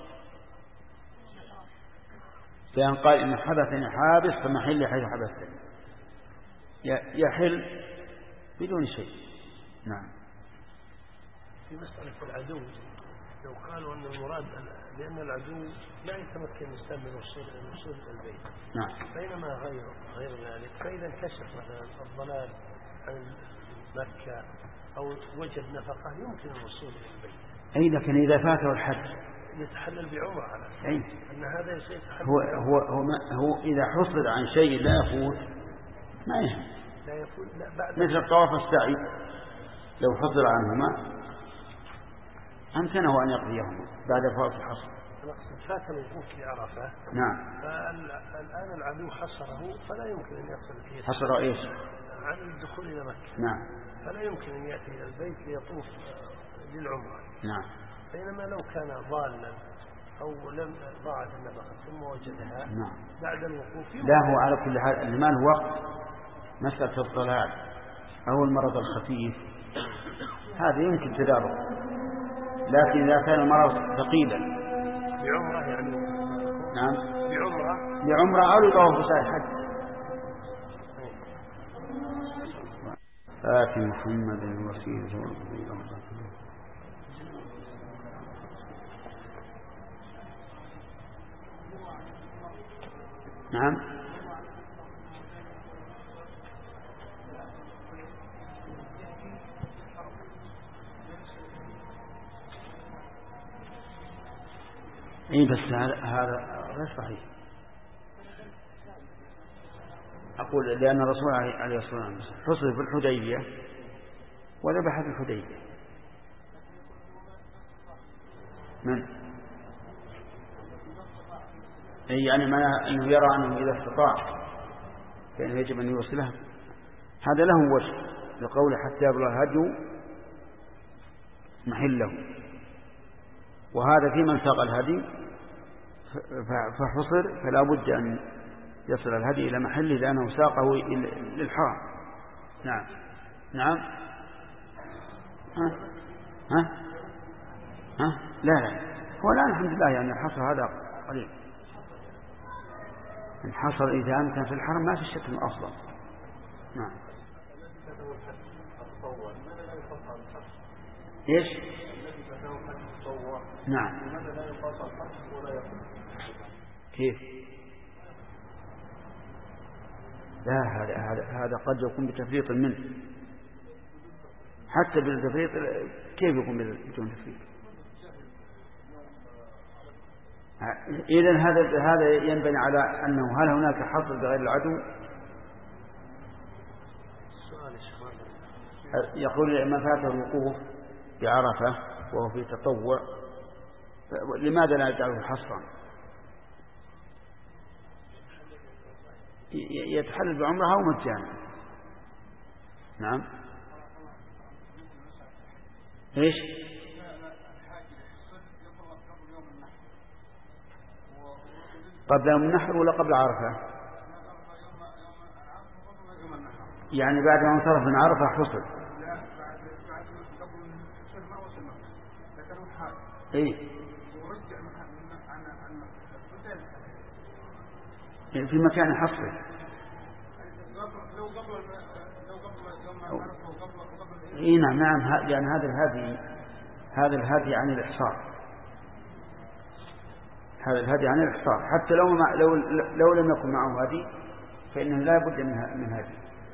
فإن قال إن حبثني حابس فمحل حيث حبثني، يحل بدون شيء. نعم. في مسألة العدو لو قالوا أن المراد لأن العدو لا يتمكن الإنسان من الوصول إلى البيت، نعم، بينما غير غير ذلك فإذا انكشف مثلا الضلال عن مكة أو وجد نفقة يمكن الوصول إلى البيت. أي لكن إذا فاته الحج يتحلل بعمرة على أي أن هذا يتحلل هو هو هو, ما هو إذا حصل عن شيء لا يفوت ما يهم لا يفوت لا بعد مثل الطواف السعي لو حصل عنهما أمكنه أن يقضيهما بعد فوات الحصر. فات الوقوف في عرفة. نعم. فالآن العدو حصره فلا يمكن أن يصل فيه. حصر إيش؟ عن الدخول إلى مكة. نعم. فلا يمكن أن يأتي إلى البيت ليطوف للعمرة. نعم. بينما لو كان ضالا أو لم ضاعت النفقة ثم وجدها نعم. بعد الوقوف لا هو على كل حال اللي ما له وقت مسألة الضلال أو المرض الخفيف هذا يمكن تدارك، لكن إذا كان المرض ثقيلا بعمرة يعني نعم بعمرة بعمرة أو لطواف سعي الحج. آت محمد الوسيلة والفضيلة. نعم. اي بس هذا هذا غير صحيح. اقول لان الرسول عليه الصلاه والسلام حصل في الحديبيه وذبح في الحديبيه. من اي يعني ما انه يرى انه اذا استطاع فانه يجب ان يوصلها، هذا له وجه لقوله حتى يبلغ الهدي محله، وهذا في من ساق الهدي فحصر فلا بد أن يصل الهدي إلى محله لأنه ساقه للحرام. نعم. نعم. ها ها ها لا لا هو الآن الحمد لله يعني الحصر هذا قليل. الحصر إذا أمكن في الحرم ما في شك انه أفضل. نعم. إيش؟ نعم. كيف؟ لا هذا هذا هذا قد يكون بتفريط منه، حتى بالتفريط كيف يكون بدون تفريط؟ إذن هذا هذا ينبني على أنه هل هناك حصر بغير العدو؟ يقول ما فاته الوقوف بعرفة وهو في تطوع لماذا لا يجعله حصرا؟ يتحلل بعمرها أو مجانا. نعم. إيش؟ قبل يوم النحر ولا قبل عرفة؟ يعني بعد ما انصرف من عرفة حصل. إيه؟ في مكان حصري. اي نعم نعم يعني هذا الهدي هذا الهدي عن الإحصار، هذا الهدي عن الإحصار حتى لو ما لو لو لم يكن معه هدي فإنه لا بد من من هدي.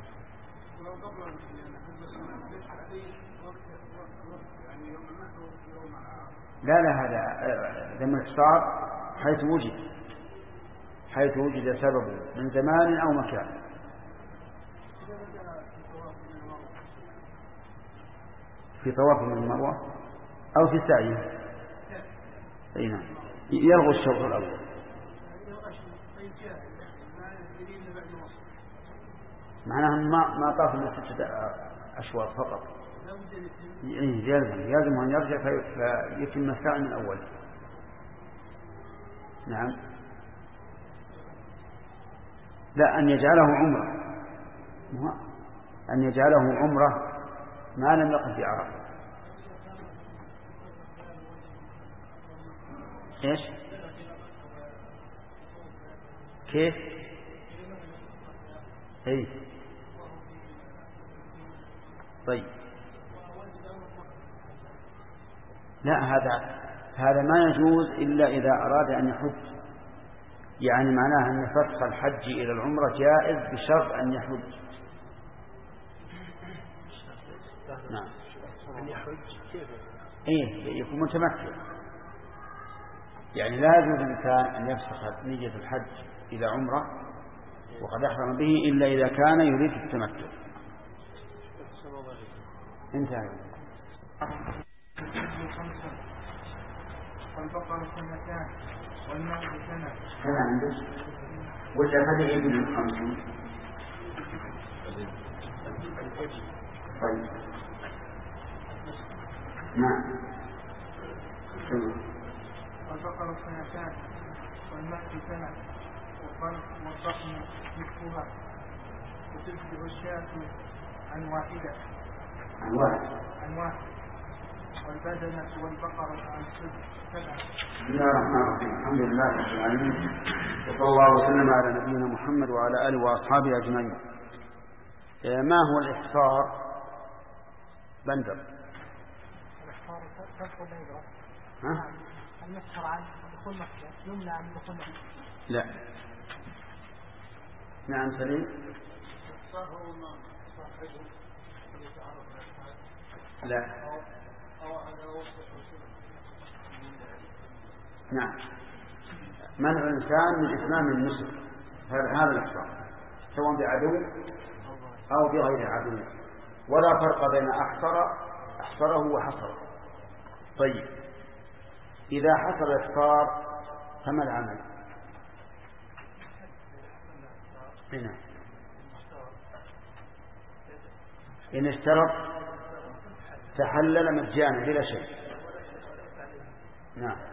لا لا هذا دم الإحصار حيث وجد حيث وجد سببه من زمان أو مكان. في طواف من المروة أو في سعيه. أي نعم يلغو الشوط الأول. معناها ما ما طاف من ستة أشواط فقط. يلزم يلزم أن يرجع فيتم السعي من أول. نعم. لا أن يجعله عمرة أن يجعله عمرة ما لم يقف في عرفة. إيش؟ كيف؟ إيه؟ طيب لا هذا هذا ما يجوز إلا إذا أراد أن يحج، يعني معناه أن فسخ الحج إلى العمرة جائز بشرط أن يحج. نعم. إيه يكون متمتع، يعني لا يجوز الإنسان أن يفسخ نية الحج إلى عمرة وقد أحرم به إلا إذا كان يريد التمتع. انتهى. والبقر سنتان والماء سنة. هذا عندك ولا هذا يجب الخمسون؟ طيب نعم. والبقر سنتان والماء سنة والضرب والضخم مثلها وتجزئ الشاة عن واحدة عن واحد عن واحد والبدنة والبقرة عن سبع. بسم الله الرحمن الرحيم. الحمد لله رب العالمين، وصلى الله وسلم على نبينا محمد وعلى آله وأصحابه أجمعين. ما هو الإحصار؟ بندر. الإحصار تدخل بندر. ها؟ المسحر عن دخول مكة يمنع عن دخول مكة. لا. نعم سليم. لا. نعم. منع الإنسان من إتمام النسك، هذا الإحصار سواء بعدو أو بغير عدو، ولا فرق بين أحصر أحصره وحصره. طيب إذا حصل الإحصار فما العمل؟ هنا إن اشترط تحلل مجانا بلا شيء. نعم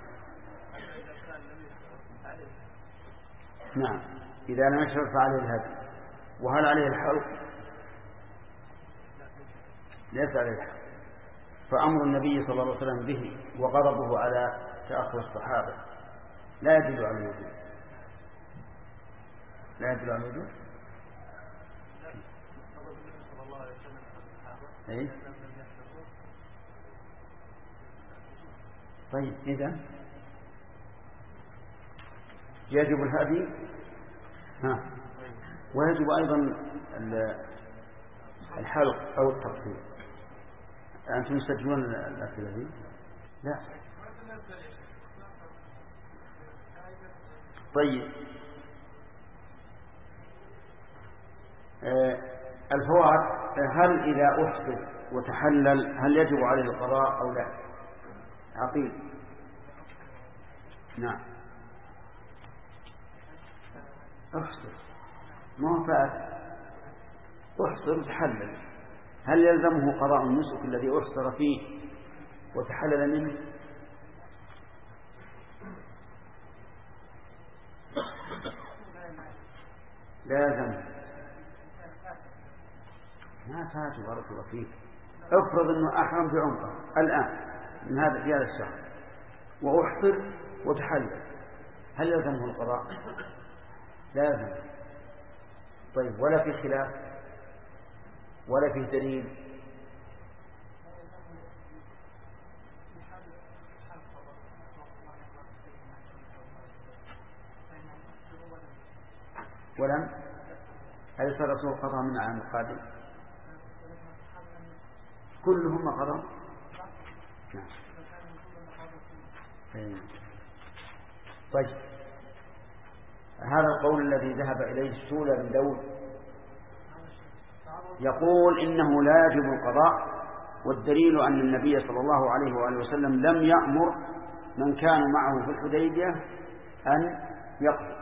نعم. إذا لم يشترط فعليه الهدي. وهل عليه الحلق؟ ليس عليه الحلق. فأمر النبي صلى الله عليه وسلم به وغضبه على تأخر الصحابة لا يدل على الوجود. لا يدل على الوجود. أي طيب إذا يجب الهدي ها، ويجب أيضا الحلق أو التقصير. أنتم تسجلون الأسئلة دي؟ لا. طيب آه الفوات، هل إذا أحصر وتحلل هل يجب عليه القضاء أو لا؟ عقيل. نعم. أحصر ما فات، أحصر وتحلل، هل يلزمه قضاء النسك الذي أحصر فيه وتحلل منه؟ لا يلزمه. ما فات بارك الله فيك. افرض أنه أحرم بعمره الآن من هذا في هذا الشهر وأحصر وتحلل، هل يلزمه القضاء؟ لا يلزمه. طيب ولا في خلاف ولا في دليل؟ ولم أليس الرسول قضى من العام القادم؟ كلهم قضوا. نعم. طيب هذا القول الذي ذهب إليه السولة بن داود يقول إنه لا يجب القضاء، والدليل أن النبي صلى الله عليه وآله وسلم لم يأمر من كانوا معه في الحديبية أن يقضوا.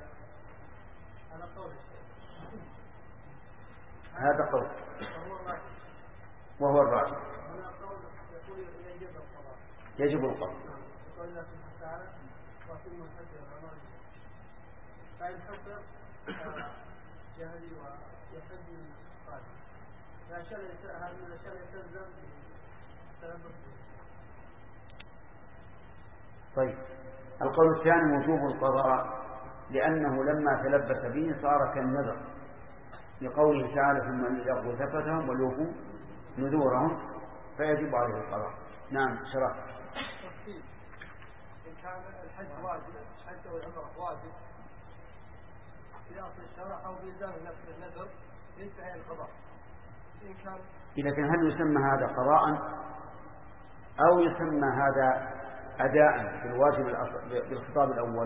هذا قول وهو الراجح، يجب القضاء. طيب القول الثاني وجوب القضاء، لأنه لما تلبس به صار كالنذر، لقوله تعالى ثم ليقضوا تفتهم وليوفوا نذورهم، فيجب عليه القضاء. نعم شرف. إن كان الحج واجب، الحج والعمرة واجب في أصل الشرع أو بإلزام نفس النذر ينتهي القضاء. إن كان إذا كان هل يسمى هذا قضاء أو يسمى هذا أداء بالواجب بالخطاب الأول؟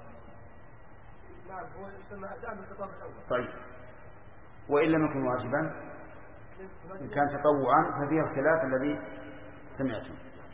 نعم هو يسمى أداء بالخطاب الأول. طيب وإن لم يكن واجبا إن كان تطوعا ففيه الخلاف الذي سمعته.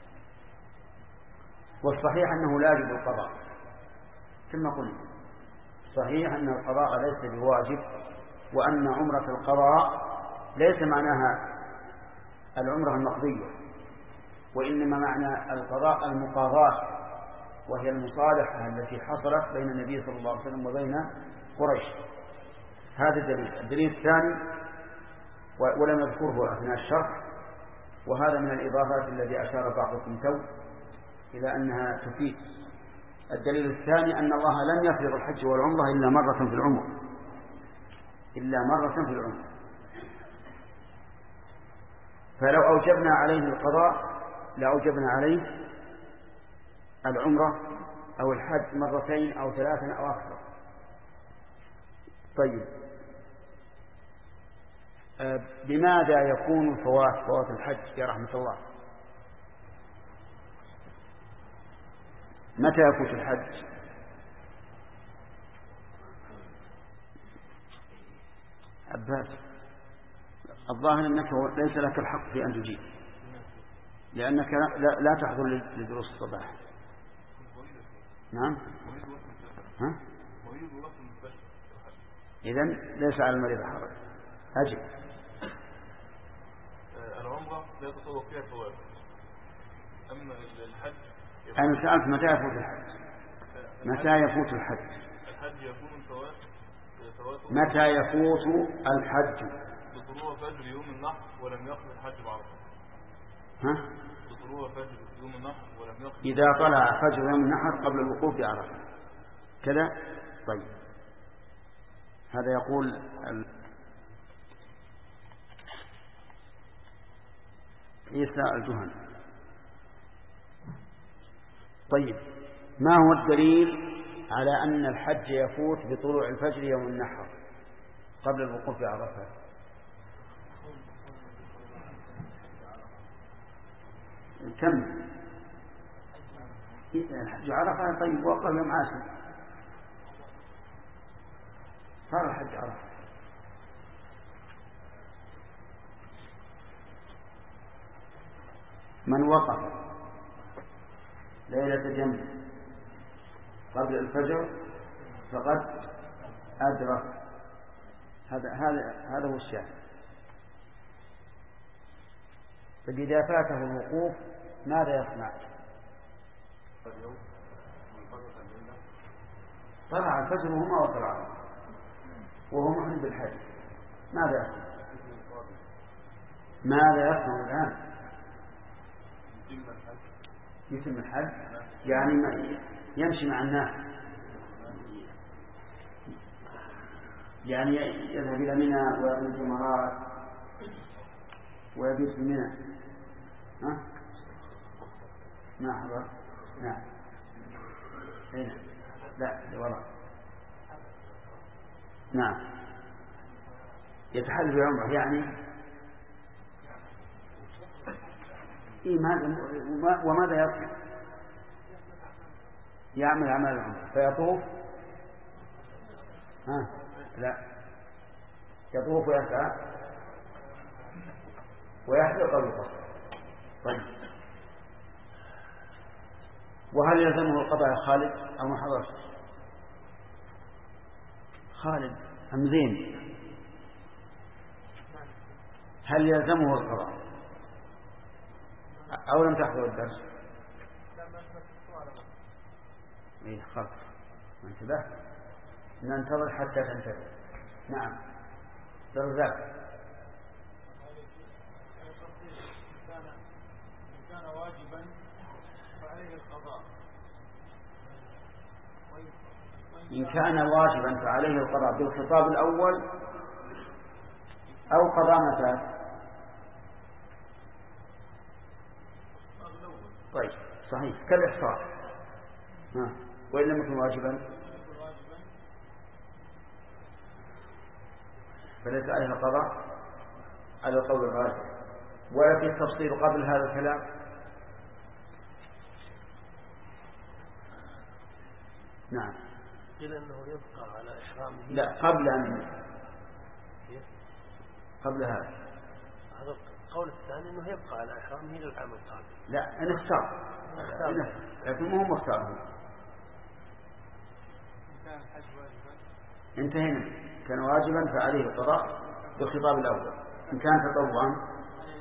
والصحيح أنه لا يجب القضاء كما قلنا، صحيح أن القضاء ليس بواجب، وأن عمرة القضاء ليس معناها العمرة المقضية، وإنما معنى القضاء المقاضاة، وهي المصالحة التي حصلت بين النبي صلى الله عليه وسلم وبين قريش. هذا الدليل. الدليل الثاني ولم يذكره أثناء الشرح، وهذا من الإضافات التي أشار بعضكم تو إلى أنها تفيد. الدليل الثاني أن الله لم يفرض الحج والعمرة إلا مرة في العمر إلا مرة في العمر فلو أوجبنا عليه القضاء لأوجبنا عليه العمرة أو الحج مرتين أو ثلاثا أو أكثر. طيب بماذا يكون الفوات فوات الحج يا رحمة الله؟ متى يفوت الحج؟ عباس الظاهر أنك ليس لك الحق في أن تجيب، لأنك لا, لا تحضر لدروس الصباح. نعم ها؟ إذن ليس على المريض حرج. أجب. العمرة لا يتصور فيها الفوات، أما الحج أنا سألت متى يفوت الحج؟ متى يفوت الحج؟ الحج يكون الفوات متى يفوت الحج؟ بطلوع فجر يوم النحر ولم يقضي الحج بعرفة. ها؟ بطلوع فجر يوم النحر ولم يقضي. إذا طلع فجر يوم النحر قبل الوقوف بعرفة كذا. طيب هذا يقول ال... عيسى الجهني. طيب ما هو الدليل على أن الحج يفوت بطلوع الفجر يوم النحر قبل الوقوف بعرفة؟ كم الحج عرفة؟ طيب وقف يوم عاشر صار الحج عرفة. من وقف ليلة جمع قبل الفجر فقد أدرك. هذا هذا هذا هو الشاهد. فإذا فاته الوقوف ماذا يصنع؟ طلع الفجر وهو ما وصل وهو محرم بالحج، ماذا يصنع؟ ماذا يصنع الآن؟ يتم الحج يعني يمشي مع الناس، يعني يذهب إلى منى ويرمي الجمرات ويبيت في منى. ها؟ ما حضر؟ نعم. هنا لا لوراء. نعم يتحلل بعمره يعني إيه وماذا يصنع؟ يعمل أعمال العمر فيطوف. ها لا يطوف ويسعى ويحلق ويقصر. طيب وهل يلزمه القضاء يا خالد أو ما حضرت؟ خالد أم زين هل يلزمه القضاء أو لم تحضر الدرس؟ إيه خلاص ما انتبه ننتظر حتى تنتبه. نعم درزاك. كان واجبا فعليه القضاء. إن كان واجبا فعليه القضاء بالخطاب الأول أو قضاء متى؟ طيب صحيح كالإحصار. وإن لم يكن واجبا فليس عليه القضاء على القول الراجح. ولكن التفصيل قبل هذا الكلام نعم. قيل أنه يبقى على إحرامه. لا، قبل أن قبل هذا. هذا القول الثاني أنه يبقى على إحرامه إلى العام القادم. لا، أنا اختار لكن مو هم اختاره. انتهينا. كان واجبا فعليه القضاء بالخطاب الأول. إن كان تطوعا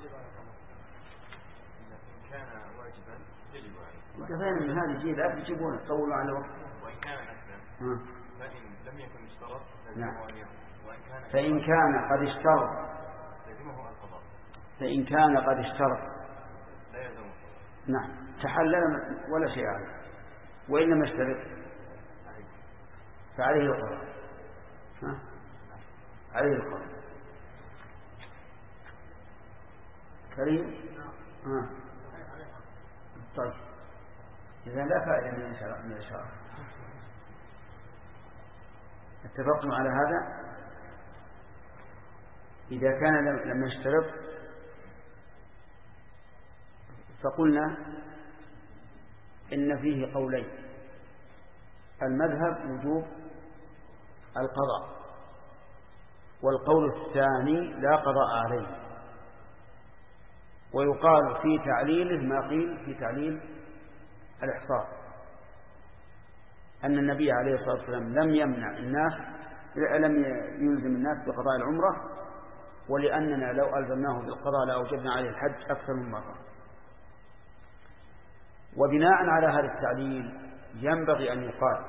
انتهينا من هذه الجيل. لا تجيبون تطولوا على وقت. وإن كان نفلا فإن لم يكن اشترط نعم. فإن كان قد اشترط لزمه القضاء. فإن كان قد اشترط لا يلزمه. نعم تحلل ولا شيء عليه. وإن لم يشترط فعليه القضاء. ها؟ عليه القضاء. كريم. ها. طيب إذا لا فائدة من الإشارة. اتفقتم على هذا؟ إذا كان لم يشترط فقلنا إن فيه قولين. المذهب وجوب القضاء، والقول الثاني لا قضاء عليه. ويقال في تعليله ما قيل في تعليل الإحصار، أن النبي عليه الصلاة والسلام لم يمنع الناس لم يلزم الناس بقضاء العمرة، ولأننا لو ألزمناه بالقضاء لأوجبنا عليه الحج أكثر من مرة. وبناء على هذا التعليل ينبغي أن يقال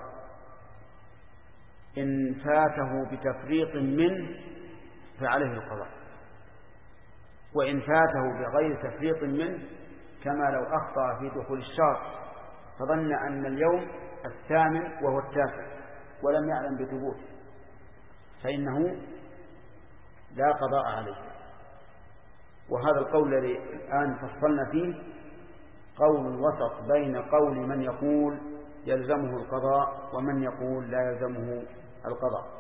إن فاته بتفريط منه فعليه القضاء، وإن فاته بغير تفريط منه كما لو أخطأ في دخول الشهر فظن أن اليوم الثامن وهو التاسع ولم يعلم بثبوته فإنه لا قضاء عليه. وهذا القول الذي الآن فصلنا فيه قول وسط بين قول من يقول يلزمه القضاء ومن يقول لا يلزمه القضاء.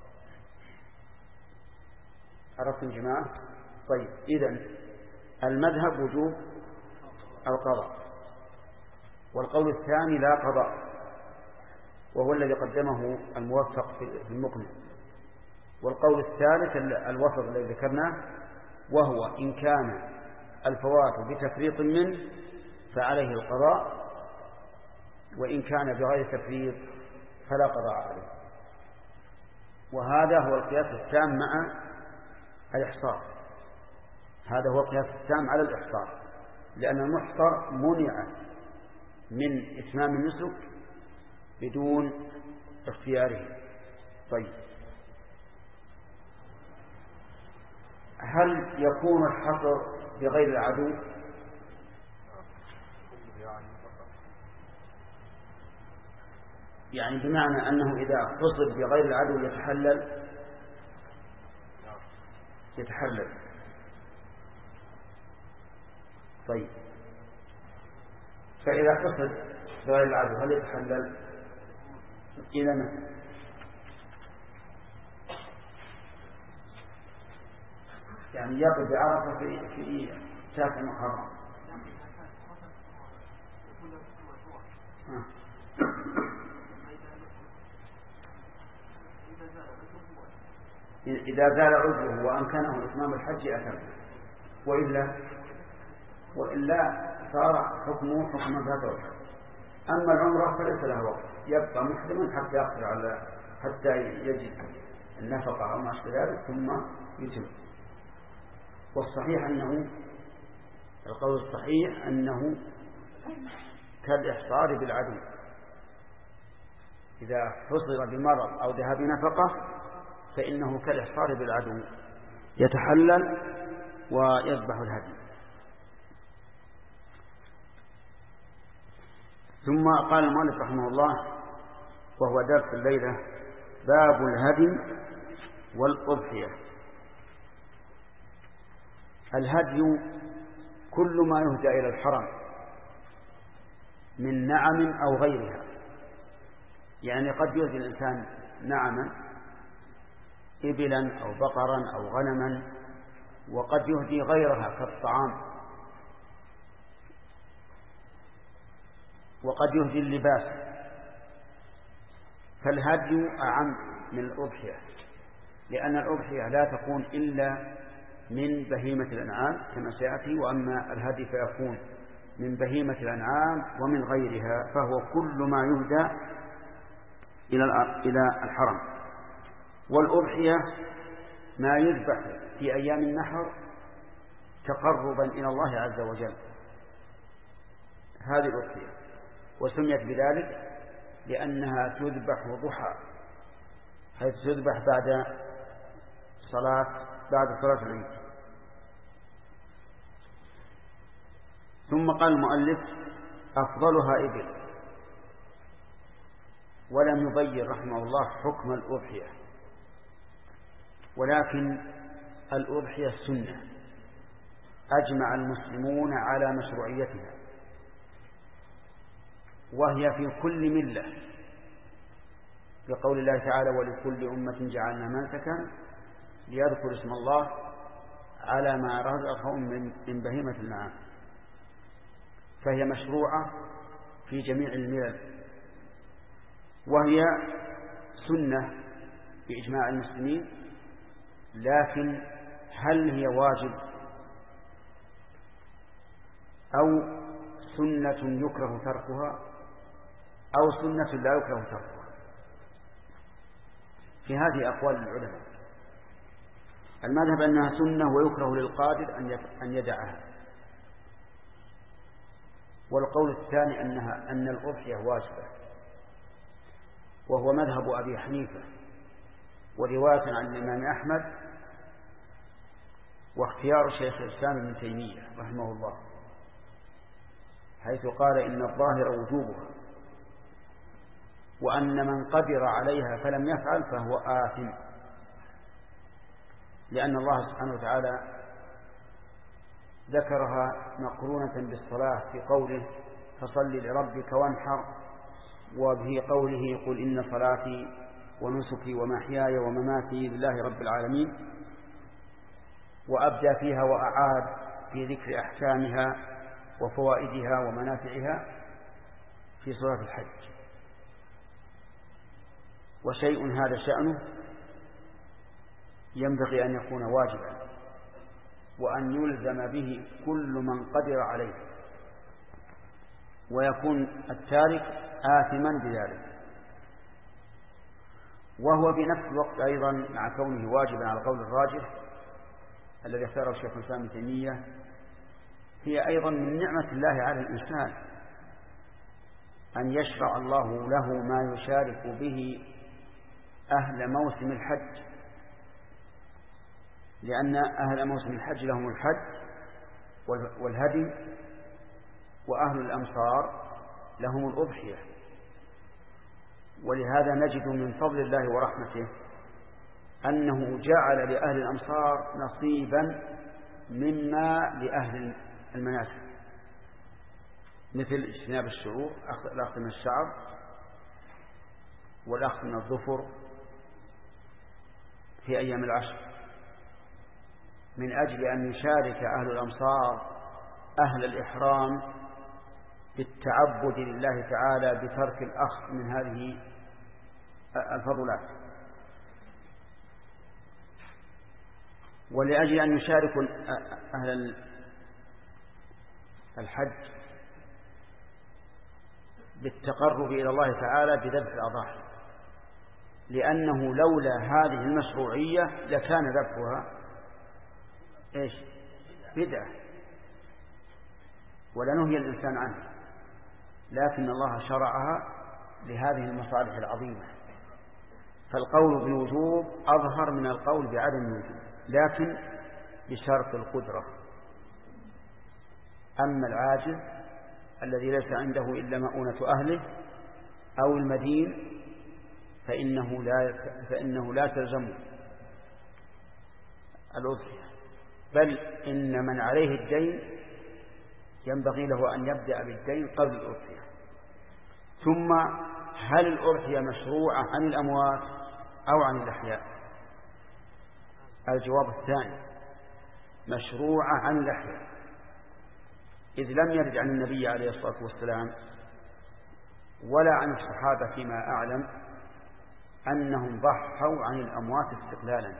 عرفتم جماعة؟ طيب إذن المذهب وجوب القضاء، والقول الثاني لا قضاء وهو الذي قدمه الموفق في المقنع. والقول الثالث الوسط الذي ذكرناه وهو إن كان الفوات بتفريط منه فعليه القضاء، وإن كان بغير تفريط فلا قضاء عليه. وهذا هو القياس التام مع الإحصار. هذا هو القياس التام على الإحصار، لأن المحصر منع من إتمام النسك بدون اختياره. طيب هل يكون الحصر بغير العدو؟ يعني بمعنى أنه إذا حصر بغير العدو يتحلل يتحلل طيب فإذا حصر بغير العدو هل يتحلل؟ إذا مثلا يعني يقف بعرفة في في تاسع محرم إذا زال عذره وأمكنه إتمام الحج أتم، وإلا وإلا صار حكمه حكم من فاته الحج. أما العمرة فليس لها وقت، يبقى محرما حتى يقدر على حتى يجد النفقة أو ما أشبه ذلك ثم يتم. والصحيح أنه القول الصحيح أنه كالإحصار بالعدو، إذا حصر بمرض أو ذهاب نفقة فإنه كالإحصار بالعدو، يتحلل ويذبح الهدي. ثم قال المؤلف رحمه الله وهو درس الليلة: باب الهدي والأضحية. الهدي كل ما يهدى إلى الحرم من نعم أو غيرها، يعني قد يهدي الإنسان نعما إبلا أو بقرا أو غنما، وقد يهدي غيرها كالطعام، وقد يهدي اللباس. فالهدي أعم من الأضحية، لأن الأضحية لا تكون إلا من بهيمة الأنعام كما سيأتي، وأما الهدي فيكون من بهيمة الأنعام ومن غيرها، فهو كل ما يهدى إلى الحرم. والأضحية ما يذبح في أيام النحر تقربا إلى الله عز وجل، هذه الأضحية، وسميت بذلك لأنها تذبح ضحى، حيث تذبح بعد صلاة بعد صلاة العيد. ثم قال المؤلف أفضلها إبل، ولم يبين رحمه الله حكم الأضحية، ولكن الأضحية السنة أجمع المسلمون على مشروعيتها، وهي في كل ملة، بقول الله تعالى ولكل أمة جعلنا منسكا ليذكر اسم الله على ما رزقهم من بهيمة الأنعام، فهي مشروعة في جميع الملل، وهي سنة بإجماع المسلمين. لكن هل هي واجب أو سنة يكره تركها أو سنة لا يكره تركها؟ في هذه أقوال العلماء. المذهب أنها سنة ويكره للقادر أن يدعها، والقول الثاني أنها أن الأضحية واجبة، وهو مذهب أبي حنيفة ورواية عن الإمام أحمد واختيار شيخ الإسلام ابن تيمية رحمه الله، حيث قال إن الظاهر وجوبها، وأن من قدر عليها فلم يفعل فهو آثم، لأن الله سبحانه وتعالى ذكرها مقرونة بالصلاة في قوله فصل لربك وانحر، وفي قوله قل إن صلاتي ونسكي ومحياي ومماتي لله رب العالمين، وأبدى فيها وأعاد في ذكر أحكامها وفوائدها ومنافعها في سورة الحج. وشيء هذا شأنه ينبغي أن يكون واجبا، وأن يلزم به كل من قدر عليه، ويكون التارك آثما بذلك. وهو بنفس الوقت أيضا مع كونه واجبا على القول الراجح الذي اختاره الشيخ الإسلام ابن تيمية، هي أيضا من نعمة الله على الإنسان أن يشرع الله له ما يشارك به أهل موسم الحج، لأن أهل موسم الحج لهم الحج والهدي، وأهل الأمصار لهم الأضحية. ولهذا نجد من فضل الله ورحمته أنه جعل لأهل الأمصار نصيبا مما لأهل المناسك، مثل اجتناب الشعور، الأخذ من الشعر والأخذ من الظفر في أيام العشر، من أجل أن يشارك أهل الأمصار أهل الإحرام بالتعبد لله تعالى بترك الأخذ من هذه الفضلات، ولأجل أن يشاركوا أهل الحج بالتقرب إلى الله تعالى بذبح الأضاحي، لأنه لولا هذه المشروعية لكان ذبحها إيش؟ بدعة ولنهي الإنسان عنه، لكن الله شرعها لهذه المصالح العظيمة، فالقول بالوجوب أظهر من القول بعدم الوجوب، لكن بشرط القدرة. أما العاجز الذي ليس عنده إلا مؤونة أهله أو المدين فإنه لا, فإنه لا تلزم الأضحية، بل إن من عليه الدين ينبغي له أن يبدأ بالدين قبل الأضحية. ثم هل الأضحية مشروعة عن الأموات أو عن الأحياء؟ الجواب الثاني، مشروعة عن الأحياء، إذ لم يرد عن النبي عليه الصلاة والسلام ولا عن الصحابة فيما أعلم أنهم ضحوا عن الأموات استقلالا،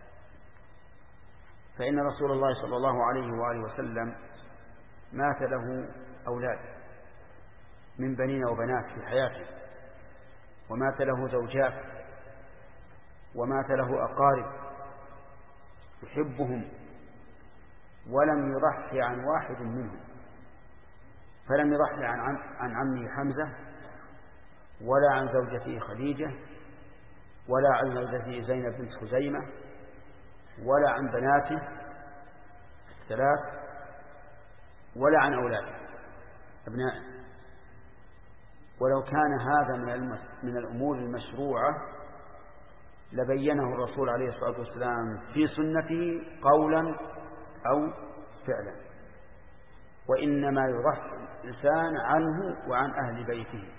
فإن رسول الله صلى الله عليه وآله وسلم مات له أولاد من بنين وبنات في حياته، ومات له زوجات، ومات له أقارب يحبهم، ولم يضحي عن واحد منهم، فلم يضحي عن عن عمه حمزة، ولا عن زوجته خديجة، ولا عن زوجته زينب بنت خزيمة، ولا عن بناته الثلاث، ولا عن أولاده أبنائه. ولو كان هذا من من الأمور المشروعة لبينه الرسول عليه الصلاة والسلام في سنته قولا أو فعلا، وإنما يضحي الإنسان عنه وعن أهل بيته.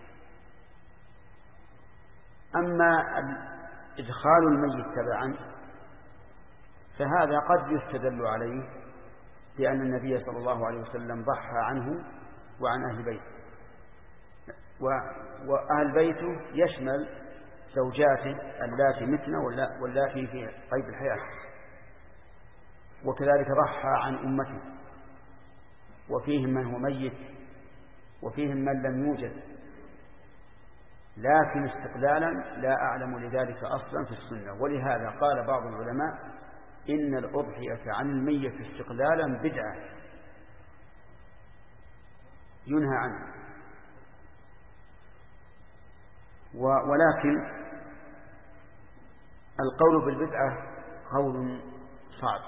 أما إدخال الميت تبعا فهذا قد يستدل عليه بأن النبي صلى الله عليه وسلم ضحى عنه وعن أهل بيته، وأهل بيته يشمل زوجاته اللاتي متن واللاتي في قيد الحياة، وكذلك ضحى عن أمته، وفيهم من هو ميت وفيهم من لم يوجد، لكن استقلالا لا أعلم لذلك أصلا في السنة. ولهذا قال بعض العلماء إن الأضحية عن الميت استقلالا بدعة ينهى عنها، ولكن القول بالبدعة قول صعب،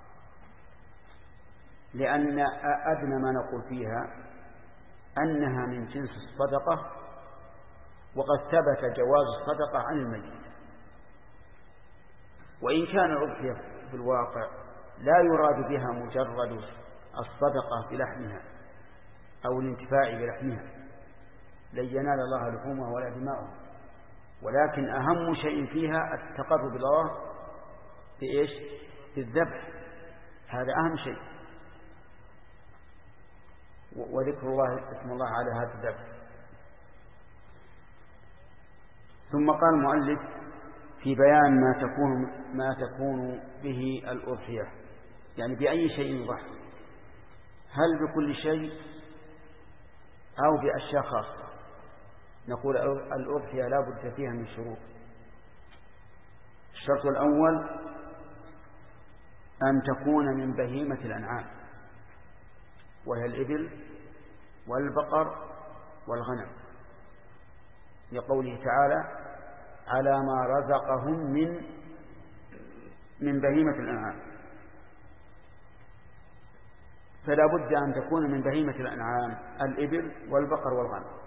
لأن أدنى ما نقول فيها أنها من جنس الصدقة، وقد ثبت جواز الصدقة عن الميت. وإن كان الأضحية في الواقع لا يراد بها مجرد الصدقة بلحمها أو الانتفاع بلحمها، لن ينال الله لحومها ولا دماؤها، ولكن أهم شيء فيها التقرب إلى الله بإيش؟ بالذبح، هذا أهم شيء، وذكر الله اسم الله على هذا الذبح. ثم قال المؤلف في بيان ما تكون ما تكون به الأضحية، يعني بأي شيء يضحى، هل بكل شيء أو بأشياء خاصة؟ نقول الأضحية لا بد فيها من شروط. الشرط الأول أن تكون من بهيمة الأنعام، وهي الإبل والبقر والغنم، لقوله تعالى على ما رزقهم من من بهيمة الأنعام، فلا بد أن تكون من بهيمة الأنعام الإبل والبقر والغنم.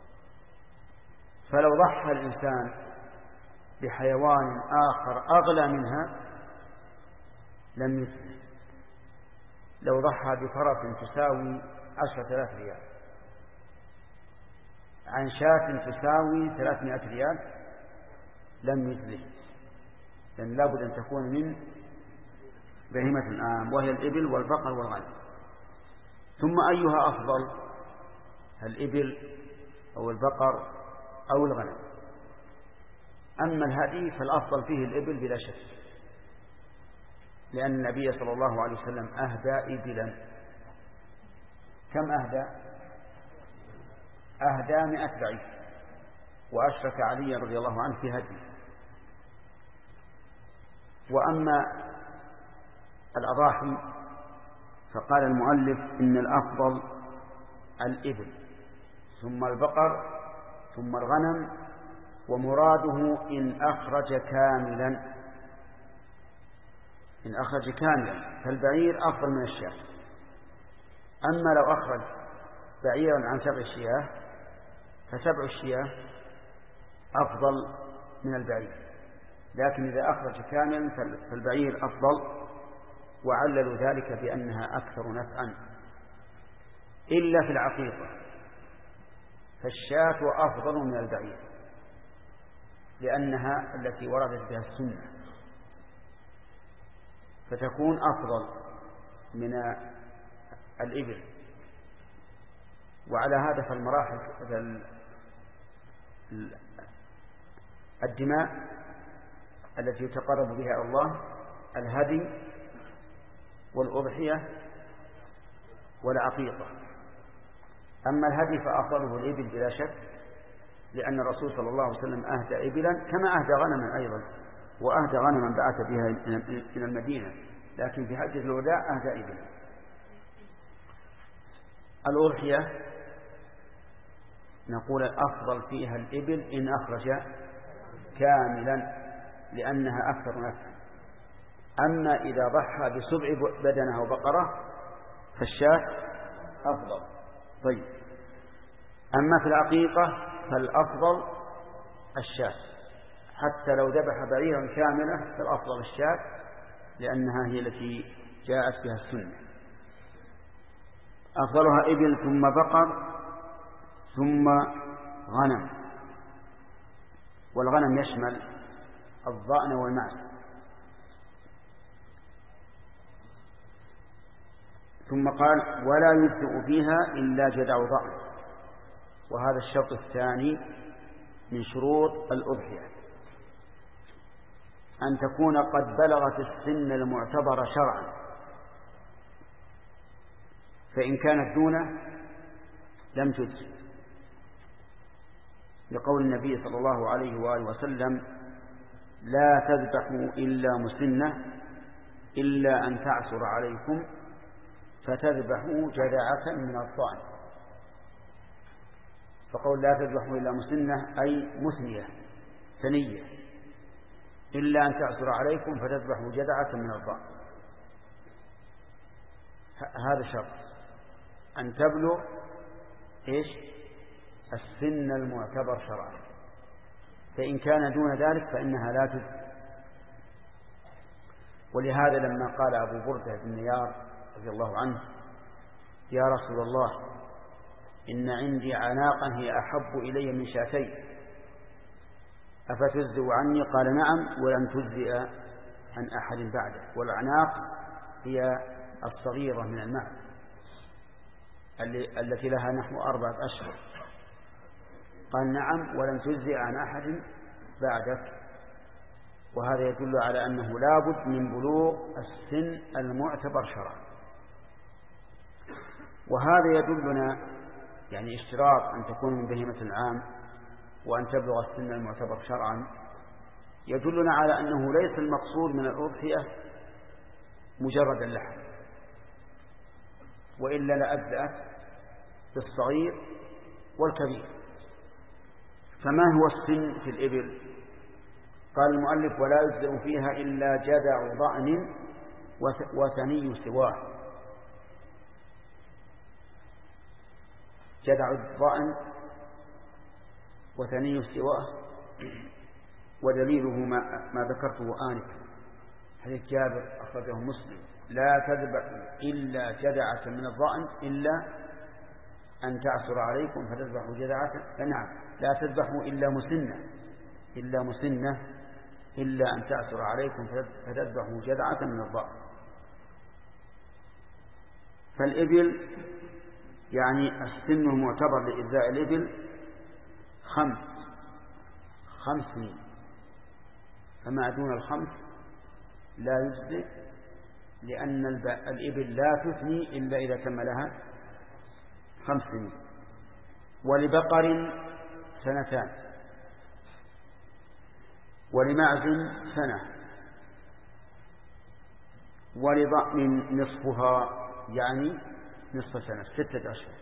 فلو ضحى الإنسان بحيوان آخر أغلى منها لم يثم. لو ضحى بفرس تساوي عشرة آلاف ريال عن شاة تساوي ثلاثمائة ريال لم يثم، لأن لابد أن تكون من بهيمة الأنعام وهي الإبل والبقر والغنم. ثم أيها أفضل، الإبل أو البقر أو الغنم؟ أما الهدي فالأفضل فيه الإبل بلا شك، لأن النبي صلى الله عليه وسلم أهدى إبلا. كم أهدى؟ أهدى مئة بعير، وأشرك علي رضي الله عنه في هدي. وأما الأضاحي فقال المؤلف إن الأفضل الإبل ثم البقر ثم الغنم، ومراده إن أخرج كاملا، إن أخرج كاملا فالبعير أفضل من الشاة. أما لو أخرج بعيرا عن سبع الشياه فسبع الشياه أفضل من البعير، لكن إذا أخرج كاملا فالبعير أفضل، وعللوا ذلك بأنها أكثر نفعا، إلا في العقيقة فالشاة أفضل من البعير لأنها التي وردت بها السنة، فتكون أفضل من الإبل. وعلى هذا فالمراحل الدماء التي يتقرب بها إلى الله الهدي والأضحية والعقيقة. أما الهدي فأفضله الإبل بلا شك، لأن الرسول صلى الله عليه وسلم أهدى إبلا كما أهدى غنما أيضا، وأهدى غنما بعث بها إلى المدينة، لكن في حجة الوداع أهدى إبلا. الأضحية نقول الأفضل فيها الإبل إن أخرج كاملا لأنها أكثر نفعا. أما إذا ضحى بسبع بدنة أو بقرة فالشاة أفضل. طيب، أما في العقيقة فالأفضل الشاة، حتى لو ذبح بعيرا كاملة فالأفضل الشاة، لأنها هي التي جاءت بها السنة. أفضلها إبل ثم بقر ثم غنم، والغنم يشمل الضأن والمعز. ثم قال ولا يجزئ فيها إلا جدع ضأن، وهذا الشرط الثاني من شروط الأضحية، أن تكون قد بلغت السن المعتبر شرعا، فإن كانت دونه لم تجزئ، لقول النبي صلى الله عليه وآله وسلم لا تذبحوا إلا مسنة إلا أن تعسر عليكم فتذبحوا جذعة من الضأن. فقول لا تذبحوا إلا مسنة أي مثنية ثنية، إلا أن تعسر عليكم فتذبحوا جذعة من الضأن. هذا شرط، أن تبلغ إيش السن المعتبر شرعا، فإن كان دون ذلك فإنها لا تجزئ. ولهذا لما قال أبو بردة بن نيار رضي الله عنه يا رسول الله إن عندي عناقا هي أحب إلي من شاتين أفتجزئ عني؟ قال نعم ولن تجزئ عن أحد بعده. والأعناق هي الصغيرة من المعز التي لها نحو أربعة أشهر. قال نعم ولن تجزئ عن أحد بعدك. وهذا يدل على أنه لابد من بلوغ السن المعتبر شرعا. وهذا يدلنا يعني اشتراط أن تكون من بهيمة العام وأن تبلغ السن المعتبر شرعا يدلنا على أنه ليس المقصود من الأضحية مجرد اللحم، وإلا لأجزأت بالصغير والكبير. فما هو السن في الإبل؟ قال المؤلف ولا يجزئ فيها إلا جدع ضأن وثني سواه. جدع الضأن وثني سواه، ودليله ما, ما ذكرته آنفا حديث جابر أخرجه مسلم لا تذبح إلا جدعة من الضأن إلا أن تعسر عليكم فتذبحوا جدعة. فنعم لا تذبحوا إلا مسنة إلا مسنة إلا أن تعسر عليكم فتذبحوا جدعة من الضأن. فالإبل يعني السن المعتبر لإجزاء الإبل خمس خمس سنين، فما دون الخمس لا يجزئ، لأن الإبل لا تثني إلا إذا تم لها خمس سنين. ولبقر سنتان، ولمعز سنة، ولضأن نصفها يعني نصف سنة ستة أشهر.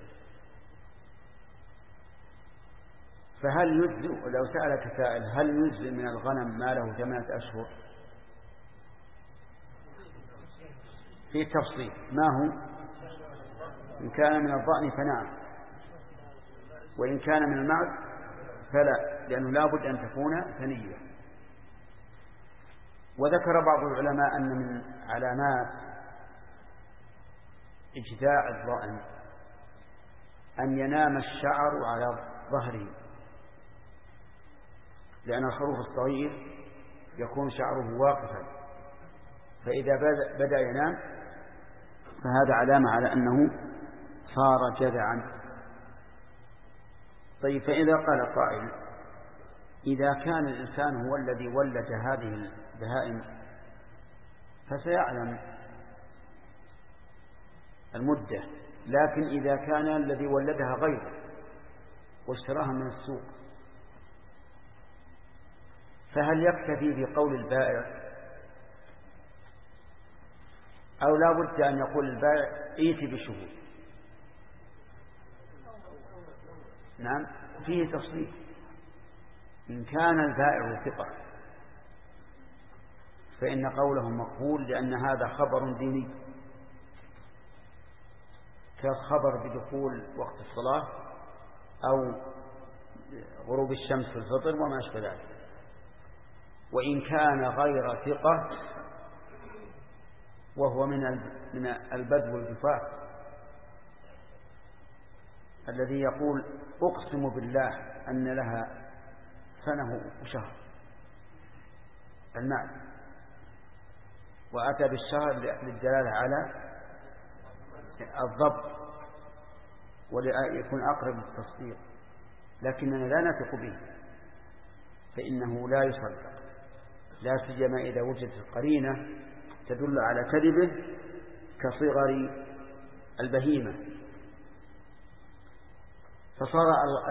فهل يجزئ لو سألك سائل هل يجزئ من الغنم ما له ثمانية أشهر؟ في تفصيل ما هو؟ إن كان من الضأن فنعم، وإن كان من المعز فلا، لأنه لا بد أن تكون ثنية. وذكر بعض العلماء أن من علامات إجزاء الضأن أن ينام الشعر على ظهره، لأن الخروف الصغير يكون شعره واقفا، فإذا بدأ ينام فهذا علامة على أنه صار جذعا. طيب فإذا قال قائل إذا كان الإنسان هو الذي ولد هذه البهائم فسيعلم المدة، لكن إذا كان الذي ولدها غيره واشتراها من السوق فهل يكتفي بقول البائع أو لا بد أن يقول البائع ائت بشهود؟ نعم، فيه تفصيل. إن كان البائع ثقة فإن قوله مقبول، لأن هذا خبر ديني كخبر بدخول وقت الصلاة أو غروب الشمس في الفطر وما أشبه ذلك. وإن كان غير ثقة وهو من من البدو والجفاف الذي يقول أقسم بالله أن لها سنة وشهر المعنى، وأتى بالشهر للدلالة على الضبط وليكون أقرب للتصديق، لكننا لا نثق به فإنه لا يصدق، لا سيما إذا وجدت قرينة تدل على كذبه كصغر البهيمة. فصار